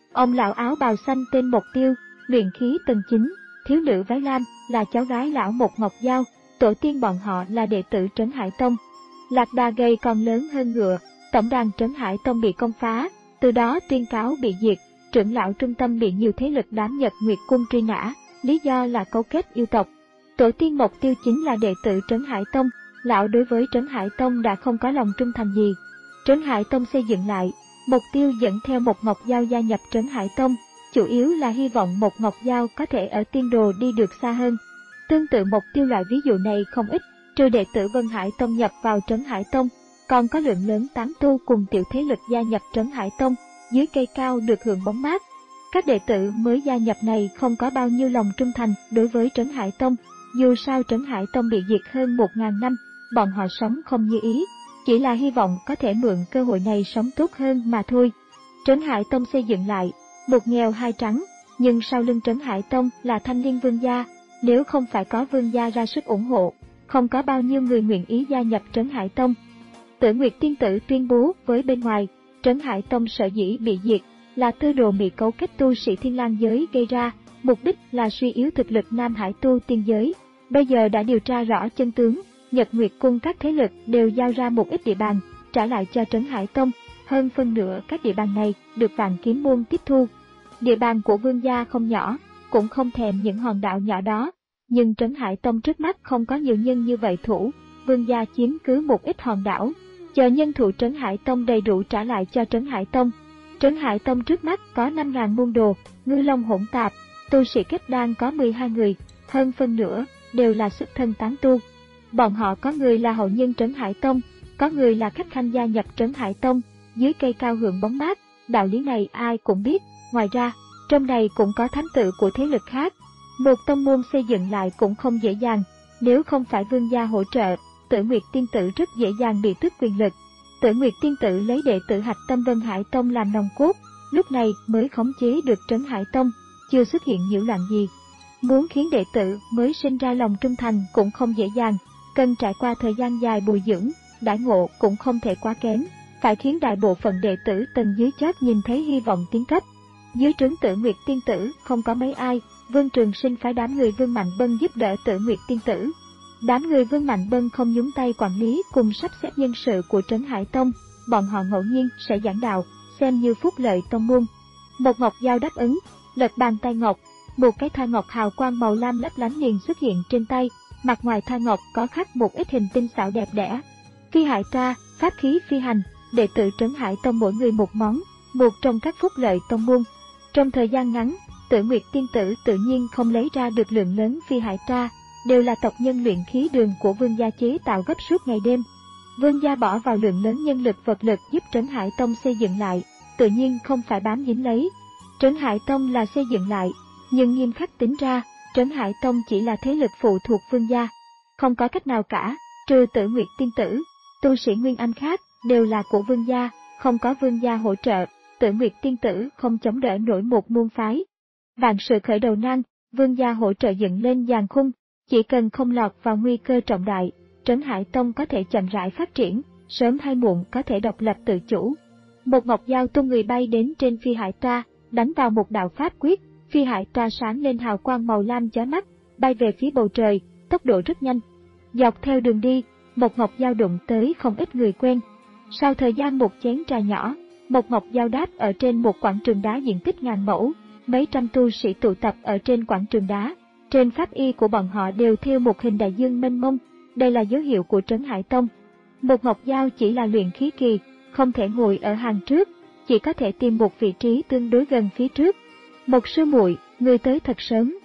Ông lão áo bào xanh tên Mộc Tiêu, luyện khí tầng chín, thiếu nữ váy lam, là cháu gái lão Mộc Ngọc Giao, tổ tiên bọn họ là đệ tử Trấn Hải Tông. Lạc đà gầy còn lớn hơn ngựa, tổng đàn Trấn Hải Tông bị công phá, từ đó tuyên cáo bị diệt, trưởng lão trung tâm bị nhiều thế lực đám Nhật Nguyệt Cung truy nã, lý do là cấu kết yêu tộc. Tổ tiên Mộc Tiêu chính là đệ tử Trấn Hải Tông, lão đối với Trấn Hải Tông đã không có lòng trung thành gì. Trấn Hải Tông xây dựng lại, Mộc Tiêu dẫn theo Mộc Ngọc Giao gia nhập Trấn Hải Tông, chủ yếu là hy vọng Mộc Ngọc Giao có thể ở tiên đồ đi được xa hơn. Tương tự Mộc Tiêu loại ví dụ này không ít, trừ đệ tử Vân Hải Tông nhập vào Trấn Hải Tông, còn có lượng lớn tán tu cùng tiểu thế lực gia nhập Trấn Hải Tông, dưới cây cao được hưởng bóng mát. Các đệ tử mới gia nhập này không có bao nhiêu lòng trung thành đối với Trấn Hải Tông, dù sao Trấn Hải Tông bị diệt hơn một ngàn năm, bọn họ sống không như ý, chỉ là hy vọng có thể mượn cơ hội này sống tốt hơn mà thôi. Trấn Hải Tông xây dựng lại, một nghèo hai trắng, nhưng sau lưng Trấn Hải Tông là Thanh Liên Vương gia, nếu không phải có Vương gia ra sức ủng hộ, không có bao nhiêu người nguyện ý gia nhập Trấn Hải Tông. Tử Nguyệt Tiên Tử tuyên bố với bên ngoài, Trấn Hải Tông sở dĩ bị diệt là tư đồ bị cấu kết tu sĩ Thiên Lang giới gây ra, mục đích là suy yếu thực lực Nam Hải tu tiên giới. Bây giờ đã điều tra rõ chân tướng, Nhật Nguyệt Cung các thế lực đều giao ra một ít địa bàn, trả lại cho Trấn Hải Tông, hơn phân nửa các địa bàn này được Vạn Kiếm Môn tiếp thu. Địa bàn của Vương gia không nhỏ, cũng không thèm những hòn đảo nhỏ đó, nhưng Trấn Hải Tông trước mắt không có nhiều nhân như vậy thủ, Vương gia chiếm cứ một ít hòn đảo, chờ nhân thủ Trấn Hải Tông đầy đủ trả lại cho Trấn Hải Tông. Trấn Hải Tông trước mắt có năm nghìn môn đồ, ngư long hỗn tạp, tu sĩ kết đan có mười hai người, hơn phân nửa đều là xuất thân tán tu. Bọn họ có người là hậu nhân Trấn Hải Tông, có người là khách khanh gia nhập Trấn Hải Tông, dưới cây cao hưởng bóng mát, đạo lý này ai cũng biết. Ngoài ra, trong này cũng có thánh tử của thế lực khác. Một tông môn xây dựng lại cũng không dễ dàng, nếu không phải Vương gia hỗ trợ, Tử Nguyệt Tiên Tử rất dễ dàng bị tước quyền lực. Tử Nguyệt Tiên Tử lấy đệ tử hạch tâm Vân Hải Tông làm nòng cốt, lúc này mới khống chế được Trấn Hải Tông, chưa xuất hiện nhiễu loạn gì. Muốn khiến đệ tử mới sinh ra lòng trung thành cũng không dễ dàng, cần trải qua thời gian dài bồi dưỡng, đãi ngộ cũng không thể quá kém, phải khiến đại bộ phận đệ tử tầng dưới chót nhìn thấy hy vọng tiến cấp. Dưới trướng Tử Nguyệt Tiên Tử không có mấy ai, Vương Trường Sinh phái đám người Vương Mạnh Bân giúp đỡ Tử Nguyệt Tiên Tử. Đám người Vương Mạnh Bân không nhúng tay quản lý cùng sắp xếp nhân sự của Trấn Hải Tông, bọn họ ngẫu nhiên sẽ giảng đạo, xem như phúc lợi tông môn. Một Ngọc Giao đáp ứng, lật bàn tay ngọc, một cái thoi ngọc hào quang màu lam lấp lánh liền xuất hiện trên tay, mặt ngoài thoi ngọc có khắc một ít hình tinh xảo đẹp đẽ. Phi hải tra, pháp khí phi hành, đệ tử Trấn Hải Tông mỗi người một món, một trong các phúc lợi tông môn. Trong thời gian ngắn, Tử Nguyệt Tiên Tử tự nhiên không lấy ra được lượng lớn phi hải tra, đều là tộc nhân luyện khí đường của Vương gia chế tạo gấp suốt ngày đêm. Vương gia bỏ vào lượng lớn nhân lực vật lực giúp Trấn Hải Tông xây dựng lại, tự nhiên không phải bám dính lấy. Trấn Hải Tông là xây dựng lại, nhưng nghiêm khắc tính ra, Trấn Hải Tông chỉ là thế lực phụ thuộc Vương gia, không có cách nào cả, trừ Tử Nguyệt Tiên Tử, tu sĩ Nguyên Anh khác đều là của Vương gia, không có Vương gia hỗ trợ, Tử Nguyệt Tiên Tử không chống đỡ nổi một môn phái. Vạn sự khởi đầu nan, Vương gia hỗ trợ dựng lên giàn khung, chỉ cần không lọt vào nguy cơ trọng đại, Trấn Hải Tông có thể chậm rãi phát triển, sớm hay muộn có thể độc lập tự chủ. Một Ngọc Giao tung người bay đến trên phi hải tra, đánh vào một đạo pháp quyết, phi hải tra sáng lên hào quang màu lam chói mắt, bay về phía bầu trời, tốc độ rất nhanh. Dọc theo đường đi, Một Ngọc Giao đụng tới không ít người quen. Sau thời gian một chén trà nhỏ, Một Ngọc Giao đáp ở trên một quảng trường đá diện tích ngàn mẫu, mấy trăm tu sĩ tụ tập ở trên quảng trường đá. Trên pháp y của bọn họ đều thêu một hình đại dương mênh mông, đây là dấu hiệu của Trấn Hải Tông. Một Ngọc Giao chỉ là luyện khí kỳ, không thể ngồi ở hàng trước, chỉ có thể tìm một vị trí tương đối gần phía trước. Một sư muội, người tới thật sớm.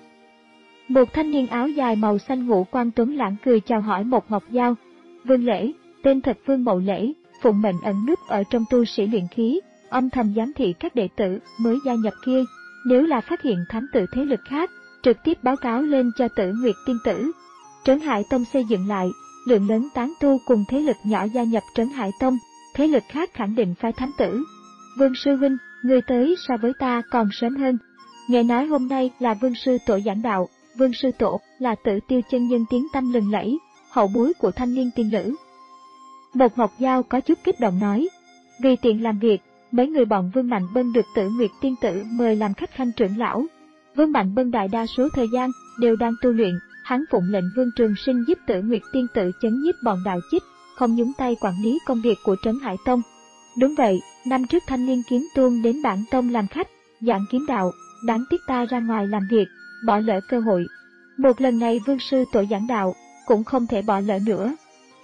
Một thanh niên áo dài màu xanh ngũ quan tuấn lãng cười chào hỏi Một Ngọc Giao. Vương Lễ, tên thật Vương Mậu Lễ, phụng mệnh ẩn núp ở trong tu sĩ luyện khí, âm thầm giám thị các đệ tử mới gia nhập kia, nếu là phát hiện thám tử thế lực khác, trực tiếp báo cáo lên cho Tử Nguyệt Tiên Tử. Trấn Hải Tông xây dựng lại, lượng lớn tán tu cùng thế lực nhỏ gia nhập Trấn Hải Tông, thế lực khác khẳng định phái thám tử. Vương sư huynh, người tới so với ta còn sớm hơn. Nghe nói hôm nay là Vương sư tổ giảng đạo, Vương sư tổ là Tử Tiêu chân nhân tiếng tăm lừng lẫy, hậu bối của thanh niên tiên nữ. Một Ngọc Giao có chút kích động nói, vì tiện làm việc, mấy người bọn Vương Mạnh Bân được Tử Nguyệt Tiên Tử mời làm khách khanh trưởng lão. Vương Mạnh Bân đại đa số thời gian đều đang tu luyện, hắn phụng lệnh Vương Trường Sinh giúp Tử Nguyệt Tiên Tử chấn nhiếp bọn đạo chích, không nhúng tay quản lý công việc của Trấn Hải Tông. Đúng vậy, năm trước Thanh Liên Kiếm Tuôn đến bản tông làm khách, giảng kiếm đạo, đáng tiếc ta ra ngoài làm việc, bỏ lỡ cơ hội. Một lần này Vương sư tổ giảng đạo, cũng không thể bỏ lỡ nữa.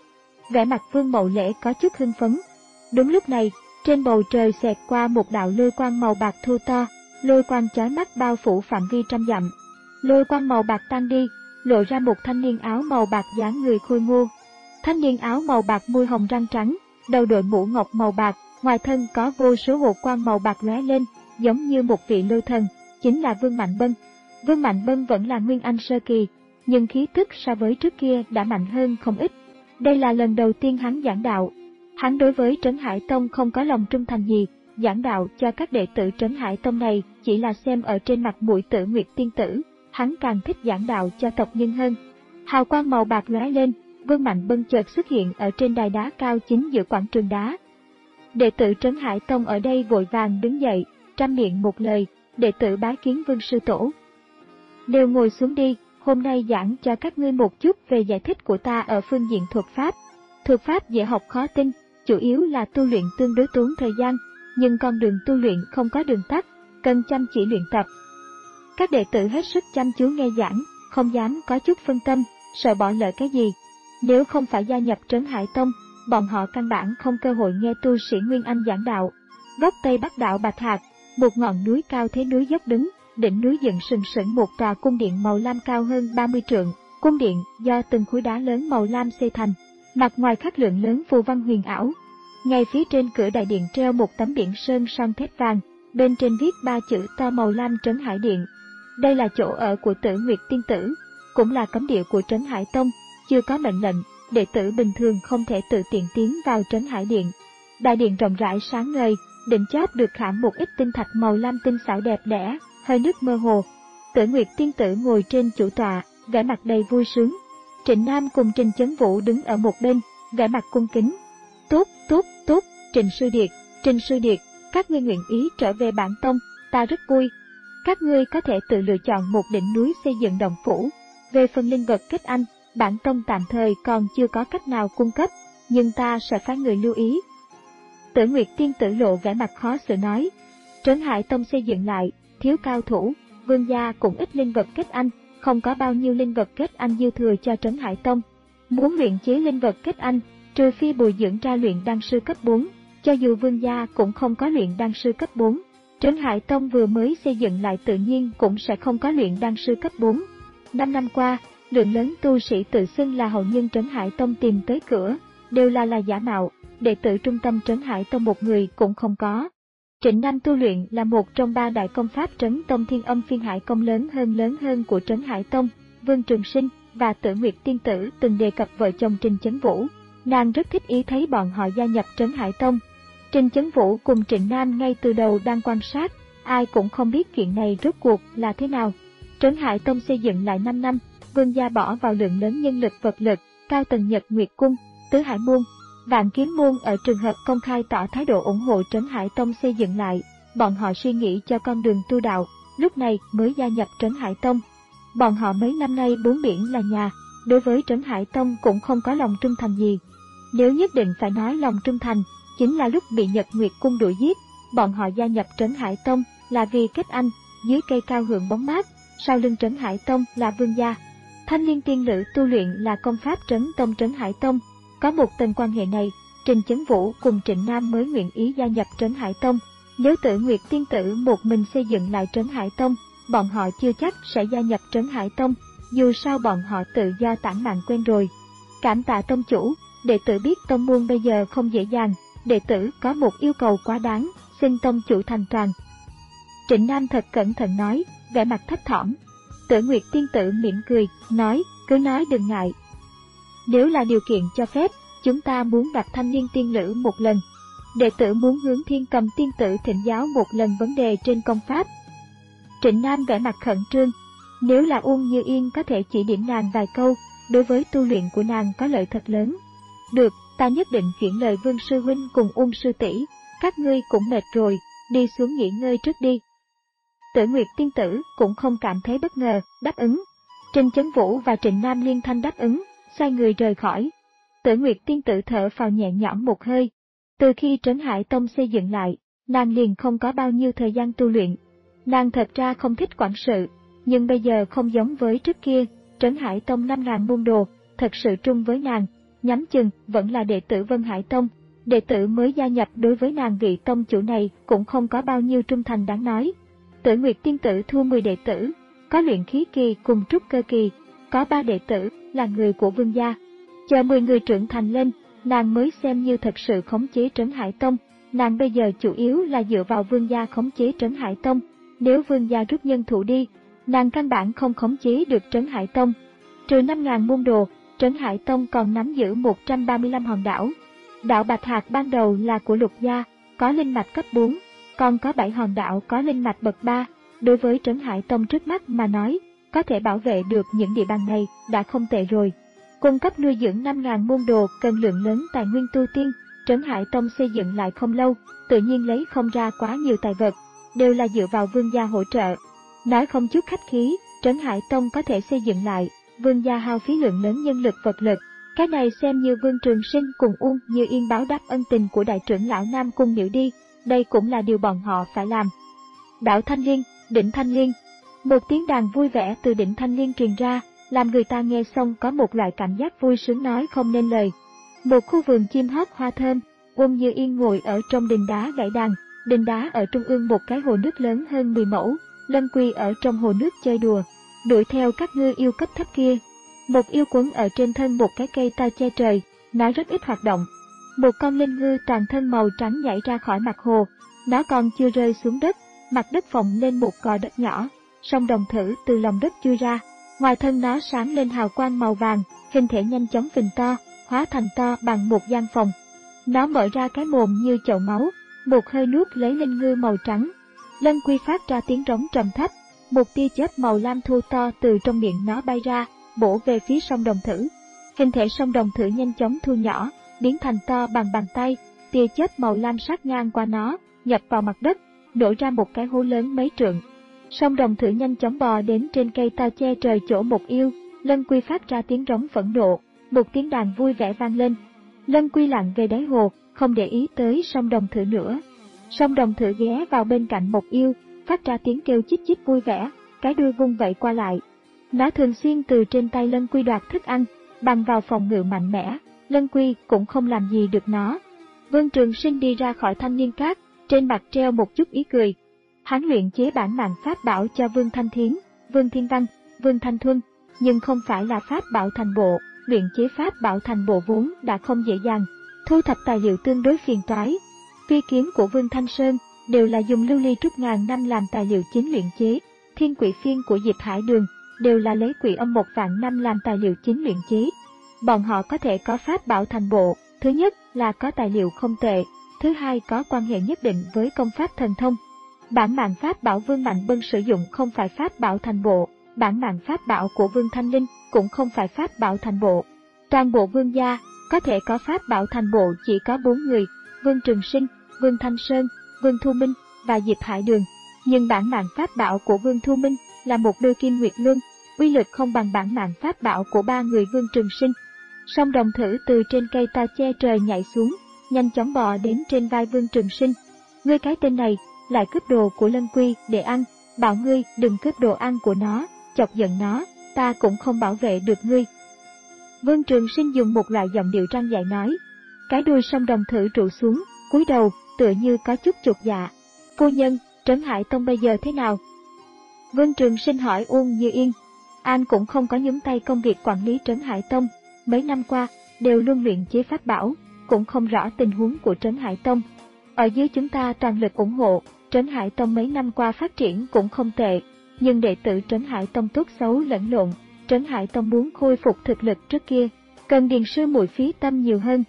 Vẻ mặt Vương Mậu Lễ có chút hưng phấn. Đúng lúc này, trên bầu trời xẹt qua một đạo lôi quang màu bạc thô to, lôi quang chói mắt bao phủ phạm vi trăm dặm. Lôi quang màu bạc tan đi, lộ ra một thanh niên áo màu bạc dáng người khôi ngô. Thanh niên áo màu bạc môi hồng răng trắng, đầu đội mũ ngọc màu bạc, ngoài thân có vô số hột quang màu bạc lóe lên, giống như một vị lôi thần, chính là Vương Mạnh Bân. Vương Mạnh Bân vẫn là Nguyên Anh sơ kỳ, nhưng khí tức so với trước kia đã mạnh hơn không ít. Đây là lần đầu tiên hắn giảng đạo. Hắn đối với Trấn Hải Tông không có lòng trung thành gì, giảng đạo cho các đệ tử Trấn Hải Tông này chỉ là xem ở trên mặt mũi Tử Nguyệt Tiên Tử, hắn càng thích giảng đạo cho tộc nhân hơn. Hào quang màu bạc lóe lên, Vương Mạnh Bân chợt xuất hiện ở trên đài đá cao chính giữa quảng trường đá. Đệ tử Trấn Hải Tông ở đây vội vàng đứng dậy, trăm miệng một lời, đệ tử bái kiến Vương sư tổ. Đều ngồi xuống đi, hôm nay giảng cho các ngươi một chút về giải thích của ta ở phương diện thuật pháp. Thuật pháp dễ học khó tin, chủ yếu là tu luyện tương đối tốn thời gian, nhưng con đường tu luyện không có đường tắt, cần chăm chỉ luyện tập. Các đệ tử hết sức chăm chú nghe giảng, không dám có chút phân tâm, sợ bỏ lỡ cái gì. Nếu không phải gia nhập Trấn Hải Tông, bọn họ căn bản không cơ hội nghe tu sĩ Nguyên Anh giảng đạo. Góc Tây Bắc đảo Bạch Hạc, một ngọn núi cao thế núi dốc đứng, đỉnh núi dựng sừng sững một tòa cung điện màu lam cao hơn ba mươi trượng. Cung điện do từng khối đá lớn màu lam xây thành, mặt ngoài khắc lượng lớn phù văn huyền ảo. Ngay phía trên cửa đại điện treo một tấm biển sơn son thép vàng, bên trên viết ba chữ to màu lam Trấn Hải Điện. Đây là chỗ ở của Tử Nguyệt Tiên Tử, cũng là cấm địa của Trấn Hải Tông, chưa có mệnh lệnh, đệ tử bình thường không thể tự tiện tiến vào Trấn Hải Điện. Đại điện rộng rãi sáng ngời, đỉnh chóp được khảm một ít tinh thạch màu lam tinh xảo đẹp đẽ, hơi nước mơ hồ. Tử Nguyệt Tiên Tử ngồi trên chủ tọa, vẻ mặt đầy vui sướng. Trịnh Nam cùng Trình Chấn Vũ đứng ở một bên, vẻ mặt cung kính. Tốt, tốt, tốt, Trịnh Sư Điệt, Trình Sư Điệt, các ngươi nguyện ý trở về bản tông, ta rất vui. Các ngươi có thể tự lựa chọn một đỉnh núi xây dựng động phủ. Về phần linh vật kết anh, bản tông tạm thời còn chưa có cách nào cung cấp, nhưng ta sẽ phái người lưu ý. Tử Nguyệt Tiên Tử lộ vẻ mặt khó xử nói. Trấn Hải Tông xây dựng lại, thiếu cao thủ, vương gia cũng ít linh vật kết anh, không có bao nhiêu linh vật kết anh dư thừa cho Trấn Hải Tông. Muốn luyện chế linh vật kết anh, trừ phi bồi dưỡng ra luyện đan sư cấp bốn, cho dù vương gia cũng không có luyện đan sư cấp bốn. Trấn Hải Tông vừa mới xây dựng lại tự nhiên cũng sẽ không có luyện đan sư cấp bốn. Năm năm qua, lượng lớn tu sĩ tự xưng là hậu nhân Trấn Hải Tông tìm tới cửa, đều là là giả mạo, đệ tử trung tâm Trấn Hải Tông một người cũng không có. Trịnh Nam tu luyện là một trong ba đại công pháp Trấn Tông Thiên Âm Phiên Hải Công lớn hơn lớn hơn của Trấn Hải Tông. Vương Trường Sinh và Tử Nguyệt Tiên Tử từng đề cập vợ chồng Trình Chấn Vũ, nàng rất thích ý thấy bọn họ gia nhập Trấn Hải Tông. Trình Chấn Vũ cùng Trịnh Nam ngay từ đầu đang quan sát, ai cũng không biết chuyện này rốt cuộc là thế nào. Trấn Hải Tông xây dựng lại năm năm, vương gia bỏ vào lượng lớn nhân lực vật lực, cao tầng Nhật Nguyệt Cung, Tứ Hải Môn, Vạn Kiếm Môn ở trường hợp công khai tỏ thái độ ủng hộ Trấn Hải Tông xây dựng lại, bọn họ suy nghĩ cho con đường tu đạo, lúc này mới gia nhập Trấn Hải Tông. Bọn họ mấy năm nay bốn biển là nhà, đối với Trấn Hải Tông cũng không có lòng trung thành gì. Nếu nhất định phải nói lòng trung thành, chính là lúc bị Nhật Nguyệt Cung đuổi giết, bọn họ gia nhập Trấn Hải Tông là vì kết anh, dưới cây cao hưởng bóng mát, sau lưng Trấn Hải Tông là vương gia. Thanh Liên Tiên Lữ tu luyện là công pháp Trấn Tông Trấn Hải Tông. Có một tầng quan hệ này, Trình Chấn Vũ cùng Trịnh Nam mới nguyện ý gia nhập Trấn Hải Tông. Nếu Tử Nguyệt Tiên Tử một mình xây dựng lại Trấn Hải Tông, bọn họ chưa chắc sẽ gia nhập Trấn Hải Tông, dù sao bọn họ tự do tản mạn quen rồi. Cảm tạ tông chủ, đệ tử biết tông môn bây giờ không dễ dàng, đệ tử có một yêu cầu quá đáng, xin tông chủ thành toàn. Trịnh Nam thật cẩn thận nói, vẻ mặt thấp thỏm. Tử Nguyệt Tiên Tử mỉm cười, nói, cứ nói đừng ngại. Nếu là điều kiện cho phép, chúng ta muốn gặp Thanh Liên Tiên Lữ một lần. Đệ tử muốn hướng Thiên Cầm Tiên Tử thỉnh giáo một lần vấn đề trên công pháp. Trịnh Nam vẻ mặt khẩn trương. Nếu là Uông Như Yên có thể chỉ điểm nàng vài câu, đối với tu luyện của nàng có lợi thật lớn. Được, ta nhất định chuyển lời Vương Sư Huynh cùng Uông Sư Tỷ. các ngươi cũng mệt rồi, đi xuống nghỉ ngơi trước đi. Tử Nguyệt tiên tử cũng không cảm thấy bất ngờ, đáp ứng. Trình Chấn Vũ và Trịnh Nam liên thanh đáp ứng, xoay người rời khỏi. Tử Nguyệt tiên tử thở phào nhẹ nhõm một hơi. Từ khi Trấn Hải Tông xây dựng lại, nàng liền không có bao nhiêu thời gian tu luyện. Nàng thật ra không thích quản sự, nhưng bây giờ không giống với trước kia, Trấn Hải Tông năm ngàn môn đồ, thật sự trung với nàng, nhắm chừng vẫn là đệ tử Vân Hải Tông. Đệ tử mới gia nhập đối với nàng vị tông chủ này cũng không có bao nhiêu trung thành đáng nói. Tử Nguyệt tiên tử thu mười đệ tử, có luyện khí kỳ cùng trúc cơ kỳ, có ba đệ tử là người của vương gia. Chờ mười người trưởng thành lên, nàng mới xem như thật sự khống chế Trấn Hải Tông. Nàng bây giờ chủ yếu là dựa vào vương gia khống chế Trấn Hải Tông. Nếu vương gia rút nhân thủ đi, nàng căn bản không khống chế được Trấn Hải Tông. Trừ năm ngàn môn đồ, Trấn Hải Tông còn nắm giữ một trăm ba mươi lăm hòn đảo. Đảo Bạch Hạc ban đầu là của Lục gia, có linh mạch cấp bốn, còn có bảy hòn đảo có linh mạch bậc ba. Đối với Trấn Hải Tông trước mắt mà nói, có thể bảo vệ được những địa bàn này đã không tệ rồi. Cung cấp nuôi dưỡng năm ngàn môn đồ cần lượng lớn tài nguyên tu tiên, Trấn Hải Tông xây dựng lại không lâu, tự nhiên lấy không ra quá nhiều tài vật, đều là dựa vào vương gia hỗ trợ. Nói không chút khách khí, Trấn Hải Tông có thể xây dựng lại, vương gia hao phí lượng lớn nhân lực vật lực. Cái này xem như Vương Trường Sinh cùng Uông Như Yên báo đáp ân tình của đại trưởng lão Nam Cung Miểu đi, đây cũng là điều bọn họ phải làm. Đảo Thanh Liên, đỉnh Thanh Liên. Một tiếng đàn vui vẻ từ đỉnh Thanh Liên truyền ra, làm người ta nghe xong có một loại cảm giác vui sướng nói không nên lời. Một khu vườn chim hót hoa thơm, Uông Như Yên ngồi ở trong đình đá gãy đàn, đình đá ở trung ương một cái hồ nước lớn hơn mười mẫu, Lân Quy ở trong hồ nước chơi đùa, đuổi theo các ngư yêu cấp thấp kia. Một yêu quấn ở trên thân một cái cây tao che trời, nó rất ít hoạt động. Một con linh ngư toàn thân màu trắng nhảy ra khỏi mặt hồ, nó còn chưa rơi xuống đất, mặt đất phồng lên một cò đất nhỏ, song đồng thử từ lòng đất chui ra, ngoài thân nó sáng lên hào quang màu vàng, hình thể nhanh chóng phình to, hóa thành to bằng một gian phòng. Nó mở ra cái mồm như chậu máu, một hơi nuốt lấy linh ngư màu trắng. Lân Quy phát ra tiếng rống trầm thấp, một tia chớp màu lam thô to từ trong miệng nó bay ra, bổ về phía song đồng thử. Hình thể song đồng thử nhanh chóng thu nhỏ, biến thành to bằng bàn tay, tia chớp màu lam sát ngang qua nó, nhập vào mặt đất, nổ ra một cái hố lớn mấy trượng. Song đồng thử nhanh chóng bò đến trên cây tao che trời chỗ một yêu, Lân Quy phát ra tiếng rống phẫn nộ, một tiếng đàn vui vẻ vang lên. Lân Quy lặn về đáy hồ, không để ý tới song đồng thử nữa. Song đồng thử ghé vào bên cạnh một yêu, phát ra tiếng kêu chích chích vui vẻ, cái đuôi vung vẩy qua lại. Nó thường xuyên từ trên tay Lân Quy đoạt thức ăn, bằng vào phòng ngự mạnh mẽ, Lân Quy cũng không làm gì được nó. Vương Trường Sinh đi ra khỏi Thanh Liên Các, trên mặt treo một chút ý cười. Hắn luyện chế bản mạng pháp bảo cho Vương Thanh Thiến, Vương Thiên Văn, Vương Thanh Thuân, nhưng không phải là pháp bảo thành bộ. Luyện chế pháp bảo thành bộ vốn đã không dễ dàng, thu thập tài liệu tương đối phiền toái. Phi kiếm của Vương Thanh Sơn đều là dùng lưu ly trúc ngàn năm làm tài liệu chính luyện chế, Thiên Quỷ Phiên của Diệp Hải Đường đều là lấy quỷ âm một vạn năm làm tài liệu chính luyện chế. Bọn họ có thể có pháp bảo thành bộ, thứ nhất là có tài liệu không tệ, thứ hai có quan hệ nhất định với công pháp thần thông. Bản mạng pháp bảo Vương Mạnh Bân sử dụng không phải pháp bảo thành bộ, bản mạng pháp bảo của Vương Thanh Linh cũng không phải pháp bảo thành bộ. Toàn bộ Vương gia có thể có pháp bảo thành bộ chỉ có bốn người, Vương Trường Sinh, Vương Thanh Sơn, Vương Thu Minh và Diệp Hải Đường. Nhưng bản mạng pháp bảo của Vương Thu Minh là một đôi kim nguyệt luân, uy lực không bằng bản mạng pháp bảo của ba người Vương Trường Sinh. Song đồng thử từ trên cây tao che trời nhảy xuống, nhanh chóng bò đến trên vai Vương Trường Sinh. Ngươi cái tên này lại cướp đồ của Lân Quy để ăn, bảo ngươi đừng cướp đồ ăn của nó, chọc giận nó, ta cũng không bảo vệ được ngươi. Vương Trường Sinh dùng một loại giọng điệu răn dạy nói. Cái đuôi song đồng thử trụ xuống, cúi đầu, tựa như có chút chột dạ. Phu nhân, Trấn Hải Tông bây giờ thế nào? Vương Trường Sinh hỏi Uông Như Yên. An cũng không có nhúng tay công việc quản lý Trấn Hải Tông, mấy năm qua đều luôn luyện chế pháp bảo, cũng không rõ tình huống của Trấn Hải Tông. Ở dưới chúng ta toàn lực ủng hộ, Trấn Hải Tông mấy năm qua phát triển cũng không tệ, nhưng đệ tử Trấn Hải Tông tốt xấu lẫn lộn, Trấn Hải Tông muốn khôi phục thực lực trước kia, cần điền sư muội phí tâm nhiều hơn.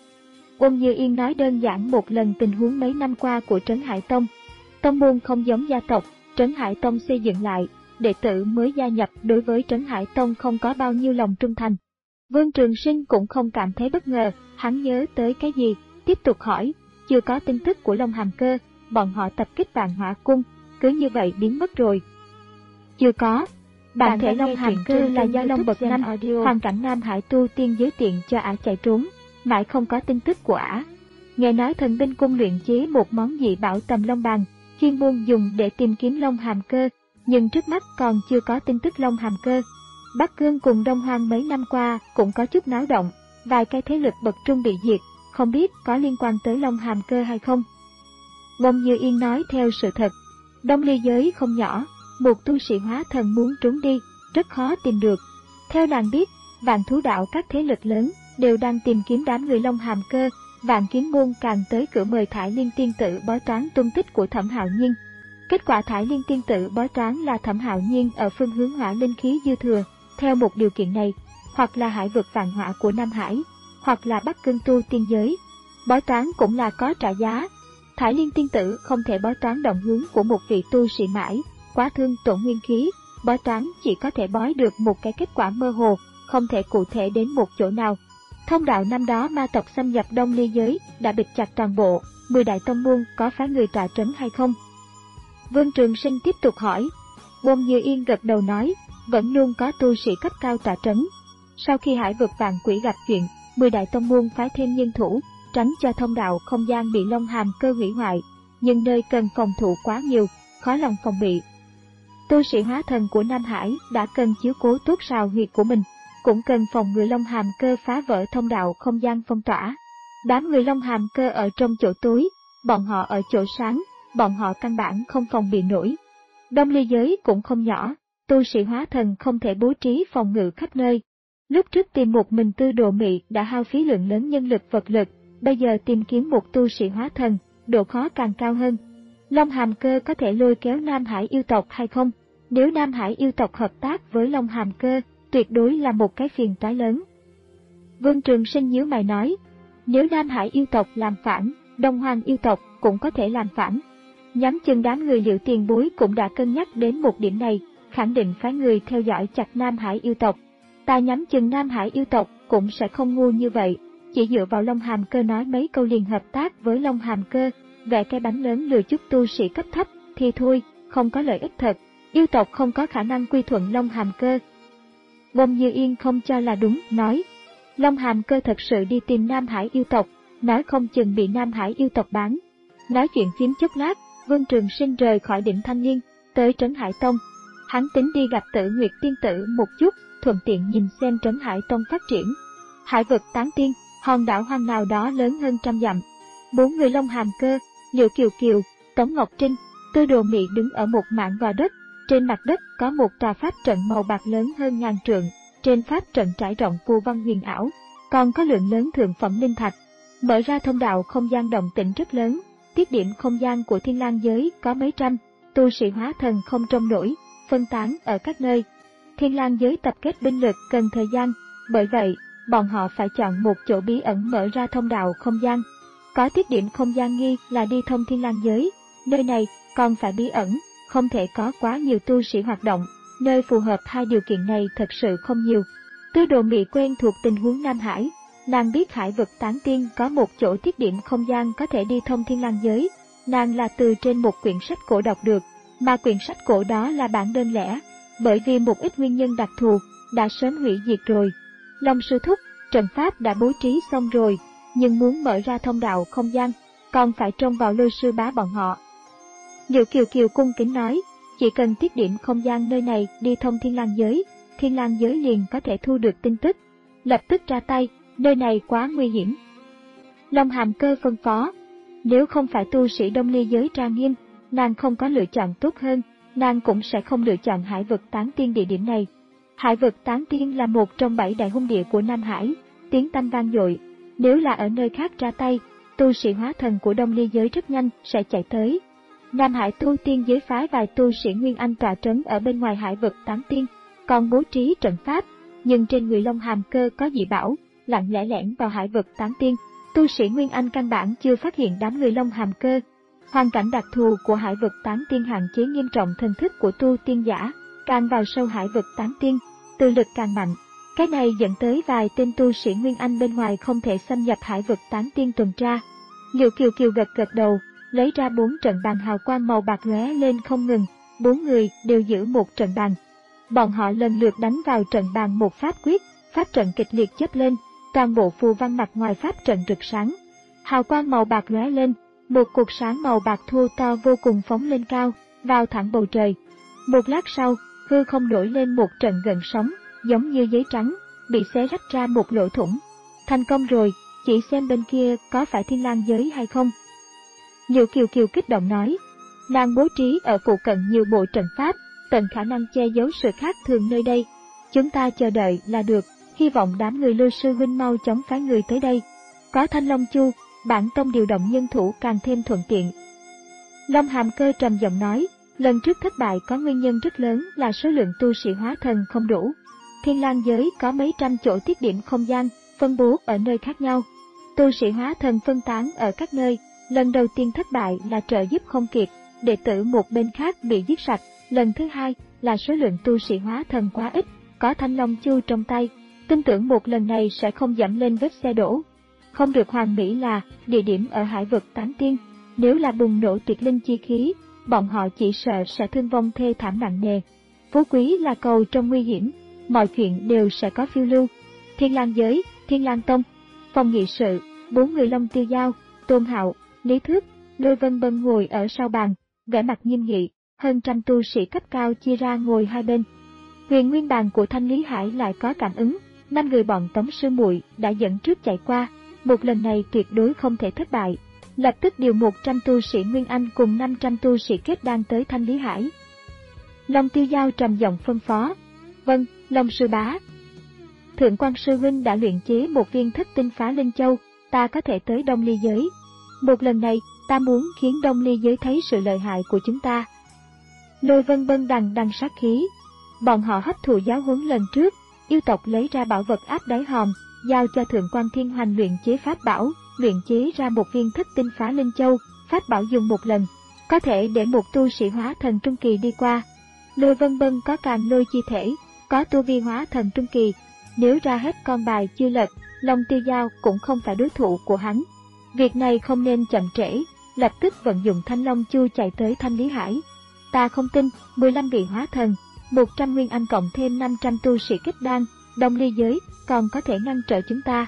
Uông Như Yên nói đơn giản một lần tình huống mấy năm qua của Trấn Hải Tông. Tông môn không giống gia tộc, Trấn Hải Tông xây dựng lại, đệ tử mới gia nhập đối với Trấn Hải Tông không có bao nhiêu lòng trung thành. Vương Trường Sinh cũng không cảm thấy bất ngờ, hắn nhớ tới cái gì, tiếp tục hỏi. chưa có tin tức của Long Hàm Cơ, bọn họ tập kích Vạn Hỏa Cung, cứ như vậy biến mất rồi. Chưa có. Bản thể Long Hàm Cơ là do Long Bậc Năm, hoàn cảnh Nam Hải tu tiên giới tiện cho ả chạy trốn, mãi không có tin tức của ả. Nghe nói thần binh cung luyện chế một món dị bảo Tầm Long Bàn, chuyên môn dùng để tìm kiếm Long Hàm Cơ, nhưng trước mắt còn chưa có tin tức Long Hàm Cơ. Bắc Cương cùng Đông Hoang mấy năm qua cũng có chút náo động, vài cái thế lực bậc trung bị diệt, không biết có liên quan tới Long Hàm Cơ hay không. Bông Như Yên nói theo sự thật, Đông Ly giới không nhỏ, một tu sĩ hóa thần muốn trốn đi, rất khó tìm được. Theo nàng biết, Vạn Thú đạo các thế lực lớn đều đang tìm kiếm đám người Long Hàm Cơ, Vạn Kiếm môn càng tới cửa mời Thải Liên tiên tử bói toán tung tích của Thẩm Hạo Nhiên. Kết quả Thải Liên tiên tử bói toán là Thẩm Hạo Nhiên ở phương hướng hỏa linh khí dư thừa, theo một điều kiện này, hoặc là hải vực vạn hỏa của Nam Hải, hoặc là Bắc Cương tu tiên giới. Bói toán cũng là có trả giá. Thải Liên tiên tử không thể bói toán động hướng của một vị tu sĩ mãi, quá thương tổn nguyên khí, bói toán chỉ có thể bói được một cái kết quả mơ hồ, không thể cụ thể đến một chỗ nào. Thông đạo năm đó ma tộc xâm nhập Đông Ly giới đã bịt chặt toàn bộ, mười đại tông môn có phái người tọa trấn hay không? Vương Trường Sinh tiếp tục hỏi. Bông Như Yên gật đầu nói, vẫn luôn có tu sĩ cấp cao tọa trấn. Sau khi hải vực vạn quỷ gặp chuyện, mười đại tông môn phái thêm nhân thủ, tránh cho thông đạo không gian bị Long Hàm Cơ hủy hoại, nhưng nơi cần phòng thủ quá nhiều, khó lòng phòng bị. Tu sĩ hóa thần của Nam Hải đã cần chiếu cố tốt sào huyệt của mình, cũng cần phòng người Long Hàm Cơ phá vỡ thông đạo không gian phong tỏa. Đám người Long Hàm Cơ ở trong chỗ tối, bọn họ ở chỗ sáng, bọn họ căn bản không phòng bị nổi. Đông Ly giới cũng không nhỏ, tu sĩ hóa thần không thể bố trí phòng ngự khắp nơi. Lúc trước tìm một mình Tư Đồ Mị đã hao phí lượng lớn nhân lực vật lực, bây giờ tìm kiếm một tu sĩ hóa thần, độ khó càng cao hơn. Long Hàm Cơ có thể lôi kéo Nam Hải yêu tộc hay không? Nếu Nam Hải yêu tộc hợp tác với Long Hàm Cơ, tuyệt đối là một cái phiền toái lớn. Vương Trường Sinh nhíu mày nói, nếu Nam Hải yêu tộc làm phản, Đông Hoang yêu tộc cũng có thể làm phản. Nhắm chừng đám người Liệu tiền bối cũng đã cân nhắc đến một điểm này, khẳng định phái người theo dõi chặt Nam Hải yêu tộc. Ta nhắm chừng Nam Hải yêu tộc cũng sẽ không ngu như vậy, chỉ dựa vào Long Hàm Cơ nói mấy câu liền hợp tác với Long Hàm Cơ, vẽ cái bánh lớn lừa chút tu sĩ cấp thấp, thì thôi, không có lợi ích thật, yêu tộc không có khả năng quy thuận Long Hàm Cơ. Bông Như Yên không cho là đúng, nói, Long Hàm Cơ thật sự đi tìm Nam Hải yêu tộc, nói không chừng bị Nam Hải yêu tộc bán. Nói chuyện phím chốc lát, Vương Trường Sinh rời khỏi Đỉnh Thanh Niên, tới Trấn Hải Tông. Hắn tính đi gặp Tử Nguyệt tiên tử một chút, thuận tiện nhìn xem Trấn Hải Tông phát triển. Hải vực tán tiên, hòn đảo hoang nào đó lớn hơn trăm dặm. Bốn người Long Hàm Cơ, Liệu Kiều Kiều, Tống Ngọc Trinh, Tư Đồ Mị đứng ở một mảng gò đất. Trên mặt đất có một tòa pháp trận màu bạc lớn hơn ngàn trượng, trên pháp trận trải rộng phù văn huyền ảo, còn có lượng lớn thượng phẩm linh thạch. Mở ra thông đạo không gian động tĩnh rất lớn, tiết điểm không gian của Thiên Lang giới có mấy trăm, tu sĩ hóa thần không trông nổi, phân tán ở các nơi. Thiên Lang giới tập kết binh lực cần thời gian, bởi vậy, bọn họ phải chọn một chỗ bí ẩn mở ra thông đạo không gian. Có tiết điểm không gian nghi là đi thông Thiên Lang giới, nơi này còn phải bí ẩn, không thể có quá nhiều tu sĩ hoạt động, nơi phù hợp hai điều kiện này thật sự không nhiều. Tư Đồ Mị quen thuộc tình huống Nam Hải, nàng biết hải vực tán tiên có một chỗ tiết điểm không gian có thể đi thông Thiên Lang giới, nàng là từ trên một quyển sách cổ đọc được, mà quyển sách cổ đó là bản đơn lẻ, bởi vì một ít nguyên nhân đặc thù, đã sớm hủy diệt rồi. Long sư thúc, trận pháp đã bố trí xong rồi, nhưng muốn mở ra thông đạo không gian, còn phải trông vào Lôi sư bá bọn họ. Liệu Kiều Kiều cung kính nói, chỉ cần tiết điểm không gian nơi này đi thông Thiên Lang giới, Thiên Lang giới liền có thể thu được tin tức, lập tức ra tay, nơi này quá nguy hiểm. Long Hàm Cơ phân phó, nếu không phải tu sĩ Đông Ly giới trang nghiêm, nàng không có lựa chọn tốt hơn, nàng cũng sẽ không lựa chọn hải vực tán tiên địa điểm này. Hải vực tán tiên là một trong bảy đại hung địa của Nam Hải, tiếng tăm vang dội, nếu là ở nơi khác ra tay, tu sĩ hóa thần của Đông Ly giới rất nhanh sẽ chạy tới. Nam Hải tu tiên giới phái vài tu sĩ Nguyên Anh tọa trấn ở bên ngoài hải vực tán tiên, còn bố trí trận pháp, nhưng trên người Long Hàm Cơ có dị bảo, lặng lẽ lẻn vào hải vực tán tiên. Tu sĩ Nguyên Anh căn bản chưa phát hiện đám người Long Hàm Cơ. Hoàn cảnh đặc thù của hải vực tán tiên hạn chế nghiêm trọng thần thức của tu tiên giả, càng vào sâu hải vực tán tiên, tư lực càng mạnh. Cái này dẫn tới vài tên tu sĩ Nguyên Anh bên ngoài không thể xâm nhập hải vực tán tiên tuần tra. Liệu Kiều Kiều gật gật đầu, lấy ra bốn trận bàn hào quang màu bạc lóe lên không ngừng, bốn người đều giữ một trận bàn. Bọn họ lần lượt đánh vào trận bàn một pháp quyết, pháp trận kịch liệt chớp lên, toàn bộ phù văn mặt ngoài pháp trận rực sáng. Hào quang màu bạc lóe lên, một cột sáng màu bạc thô to vô cùng phóng lên cao, vào thẳng bầu trời. Một lát sau, hư không nổi lên một trận gợn sóng, giống như giấy trắng, bị xé rách ra một lỗ thủng. Thành công rồi, chỉ xem bên kia có phải Thiên Lang giới hay không. Liệu Kiều Kiều kích động nói, nàng bố trí ở phụ cận nhiều bộ trận pháp, tận khả năng che giấu sự khác thường nơi đây. Chúng ta chờ đợi là được, hy vọng đám người Lưu sư huynh mau chóng phái người tới đây. Có Thanh Long Chu, bản tông điều động nhân thủ càng thêm thuận tiện. Long Hàm Cơ trầm giọng nói, lần trước thất bại có nguyên nhân rất lớn là số lượng tu sĩ hóa thần không đủ. Thiên Lang giới có mấy trăm chỗ tiết điểm không gian, phân bố ở nơi khác nhau. Tu sĩ hóa thần phân tán ở các nơi, lần đầu tiên thất bại là trợ giúp không kịp, đệ tử một bên khác bị giết sạch, lần thứ hai là số lượng tu sĩ hóa thần quá ít, có Thanh Long Chu trong tay, tin tưởng một lần này sẽ không dẫm lên vết xe đổ. Không được hoàn mỹ là địa điểm ở hải vực tán tiên, nếu là bùng nổ tuyệt linh chi khí, bọn họ chỉ sợ sẽ thương vong thê thảm nặng nề. Phú quý là cầu trong nguy hiểm, mọi chuyện đều sẽ có phiêu lưu. Thiên Lang giới, Thiên Lang tông, phòng nghị sự, bốn người Long Tiêu Giao, Tôn Hạo, Lý Thước, Lôi Vân Bân ngồi ở sau bàn, vẻ mặt nghiêm nghị, hơn trăm tu sĩ cấp cao chia ra ngồi hai bên. Huyền nguyên bàn của Thanh Lý Hải lại có cảm ứng, năm người bọn Tống sư muội đã dẫn trước chạy qua, một lần này tuyệt đối không thể thất bại. Lập tức điều một trăm tu sĩ Nguyên Anh cùng năm trăm tu sĩ kết đan tới Thanh Lý Hải. Long Tiêu Giao trầm giọng phân phó, vâng, Long sư bá. Thượng quan sư huynh đã luyện chế một viên thất tinh phá linh châu, ta có thể tới Đông Ly giới. Một lần này, ta muốn khiến Đông Ly giới thấy sự lợi hại của chúng ta. Lôi Vân Bân đằng đằng sát khí. Bọn họ hấp thụ giáo huấn lần trước, yêu tộc lấy ra bảo vật áp đáy hòm, giao cho Thượng quan Thiên Hoành luyện chế pháp bảo, luyện chế ra một viên thất tinh phá linh châu, pháp bảo dùng một lần, có thể để một tu sĩ hóa thần trung kỳ đi qua. Lôi Vân Bân có càn lôi chi thể, có tu vi hóa thần trung kỳ, nếu ra hết con bài chưa lật, Long Tiêu Giao cũng không phải đối thủ của hắn. Việc này không nên chậm trễ, lập tức vận dụng Thanh Long Chu chạy tới Thanh Lý Hải. Ta không tin, mười lăm vị hóa thần, một trăm nguyên anh cộng thêm năm trăm tu sĩ kết đan, Đông Ly giới còn có thể ngăn trở chúng ta.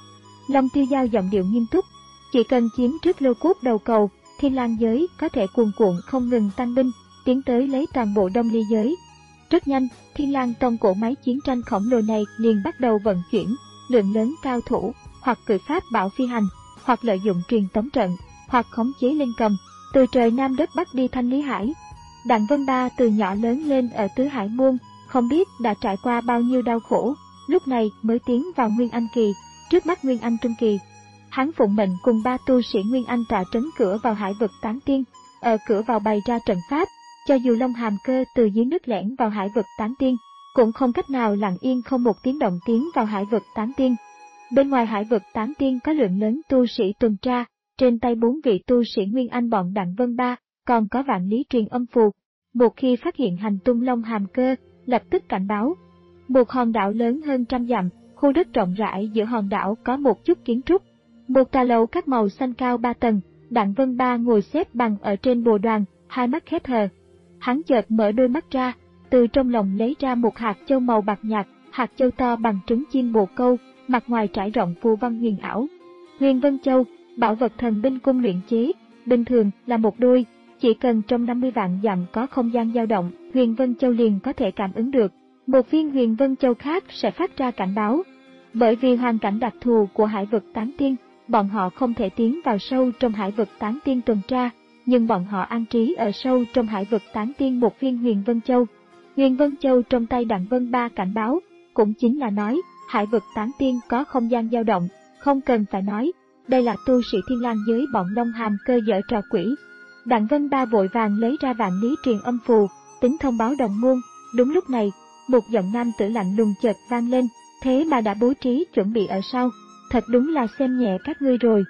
Long Tiêu Giao giọng điệu nghiêm túc, chỉ cần chiếm trước lô cốt đầu cầu, Thiên Lang giới có thể cuồn cuộn không ngừng tăng binh, tiến tới lấy toàn bộ Đông Ly giới. Rất nhanh, Thiên Lang tông cổ máy chiến tranh khổng lồ này liền bắt đầu vận chuyển, lượng lớn cao thủ, hoặc cử pháp bảo phi hành, hoặc lợi dụng truyền tống trận, hoặc khống chế linh cầm, từ trời Nam đất Bắc đi Thanh Lý Hải. Đặng Vân Ba từ nhỏ lớn lên ở Tứ Hải Môn, không biết đã trải qua bao nhiêu đau khổ, lúc này mới tiến vào Nguyên Anh kỳ, trước mắt Nguyên Anh trung kỳ. Hắn phụng mệnh cùng ba tu sĩ Nguyên Anh tọa trấn cửa vào hải vực tán tiên, ở cửa vào bày ra trận pháp, cho dù Long Hàm Cơ từ dưới nước lẻn vào hải vực tán tiên, cũng không cách nào lặng yên không một tiếng động tiến vào hải vực tán tiên. Bên ngoài hải vực tán tiên có lượng lớn tu sĩ tuần tra, trên tay bốn vị tu sĩ Nguyên Anh bọn Đặng Vân Ba, còn có vạn lý truyền âm phù. Một khi phát hiện hành tung Long Hàm Cơ, lập tức cảnh báo. Một hòn đảo lớn hơn trăm dặm, khu đất rộng rãi giữa hòn đảo có một chút kiến trúc. Một tòa lầu các màu xanh cao ba tầng, Đặng Vân Ba ngồi xếp bằng ở trên bồ đoàn, hai mắt khép hờ. Hắn chợt mở đôi mắt ra, từ trong lòng lấy ra một hạt châu màu bạc nhạt, hạt châu to bằng trứng chim bồ câu, mặt ngoài trải rộng phù văn huyền ảo. Huyền Vân Châu, bảo vật thần binh cung luyện chế, bình thường là một đôi, chỉ cần trong năm mươi vạn dặm có không gian dao động, Huyền Vân Châu liền có thể cảm ứng được. Một viên Huyền Vân Châu khác sẽ phát ra cảnh báo. Bởi vì hoàn cảnh đặc thù của hải vực tán tiên, bọn họ không thể tiến vào sâu trong hải vực tán tiên tuần tra, nhưng bọn họ an trí ở sâu trong hải vực tán tiên một viên Huyền Vân Châu. Huyền Vân Châu trong tay Đặng Vân Ba cảnh báo, cũng chính là nói, hải vực tán tiên có không gian dao động, không cần phải nói, đây là tu sĩ Thiên Lang giới bọn Long Hàm Cơ dở trò quỷ. Đặng Vân Ba vội vàng lấy ra vạn lý truyền âm phù, tính thông báo đồng môn. Đúng lúc này, một giọng nam tử lạnh lùng chợt vang lên, thế mà đã bố trí chuẩn bị ở sau, thật đúng là xem nhẹ các ngươi rồi.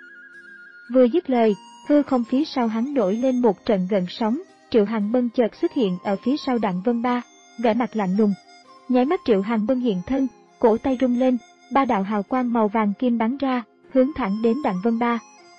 Vừa dứt lời, hư không phía sau hắn nổi lên một trận gợn sóng, Triệu Hằng Bân chợt xuất hiện ở phía sau Đặng Vân Ba, vẻ mặt lạnh lùng. Nháy mắt Triệu Hằng Bân hiện thân, cổ tay rung lên, ba đạo hào quang màu vàng kim bắn ra, hướng thẳng đến Đặng Vân Ba.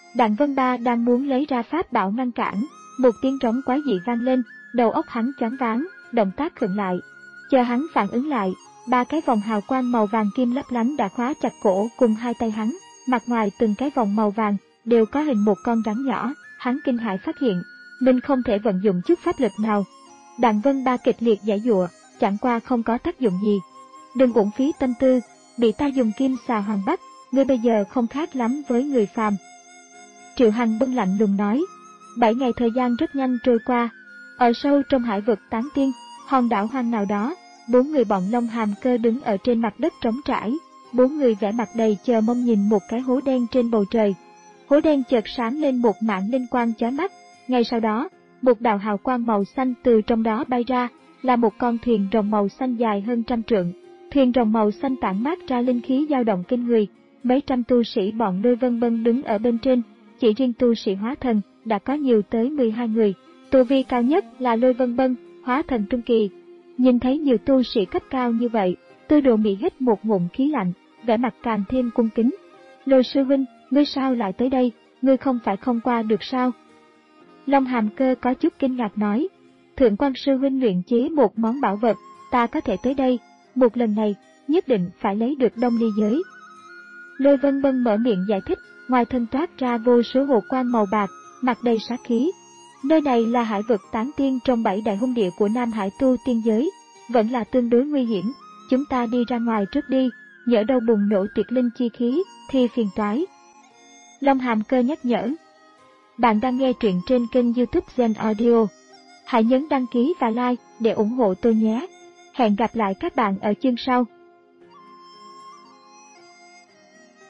Đặng Vân Ba đang muốn lấy ra pháp bảo ngăn cản, một tiếng trống quái dị vang lên, đầu óc hắn choáng váng, động tác khựng lại. Chờ hắn phản ứng lại, ba cái vòng hào quang màu vàng kim lấp lánh đã khóa chặt cổ cùng hai tay hắn, mặt ngoài từng cái vòng màu vàng đều có hình một con rắn nhỏ. Hắn kinh hãi phát hiện mình không thể vận dụng chút pháp lực nào. Đặng Vân Ba kịch liệt giãy giụa, chẳng qua không có tác dụng gì. Đừng uổng phí tâm tư, bị ta dùng kim xà hoàng bắt, ngươi bây giờ không khác lắm với người phàm. Triệu Hằng bưng lạnh lùng nói. Bảy ngày thời gian rất nhanh trôi qua. Ở sâu trong hải vực tán tiên, hòn đảo hoang nào đó, bốn người bọn Long Hàm Cơ đứng ở trên mặt đất trống trải. Bốn người vẻ mặt đầy chờ mong nhìn một cái hố đen trên bầu trời. Hố đen chợt sáng lên một mảng linh quang chói mắt. Ngay sau đó, một đạo hào quang màu xanh từ trong đó bay ra, là một con thuyền rồng màu xanh dài hơn trăm trượng. Thuyền rồng màu xanh tản mát ra linh khí dao động kinh người. Mấy trăm tu sĩ bọn Lôi Vân Bân đứng ở bên trên, chỉ riêng tu sĩ hóa thần đã có nhiều tới mười hai người. Tu vi cao nhất là Lôi Vân Bân, hóa thần trung kỳ. Nhìn thấy nhiều tu sĩ cấp cao như vậy, Tư Đồ Mị hít một ngụm khí lạnh, vẻ mặt càng thêm cung kính. Lôi sư huynh, ngươi sao lại tới đây, ngươi không phải không qua được sao? Long Hàm Cơ có chút kinh ngạc nói. Thượng quan sư huynh luyện chế một món bảo vật, ta có thể tới đây, một lần này, nhất định phải lấy được Đông Ly giới. Lôi Vân Bân mở miệng giải thích, ngoài thân toát ra vô số hồ quang màu bạc, mặt đầy sát khí. Nơi này là hải vực tán tiên trong bảy đại hung địa của Nam Hải tu tiên giới, vẫn là tương đối nguy hiểm, chúng ta đi ra ngoài trước đi, nhỡ đâu bùng nổ tuyệt linh chi khí, thì phiền toái. Long Hàm Cơ nhắc nhở. Bạn đang nghe truyện trên kênh YouTube Zen Audio. Hãy nhấn đăng ký và like để ủng hộ tôi nhé. Hẹn gặp lại các bạn ở chương sau.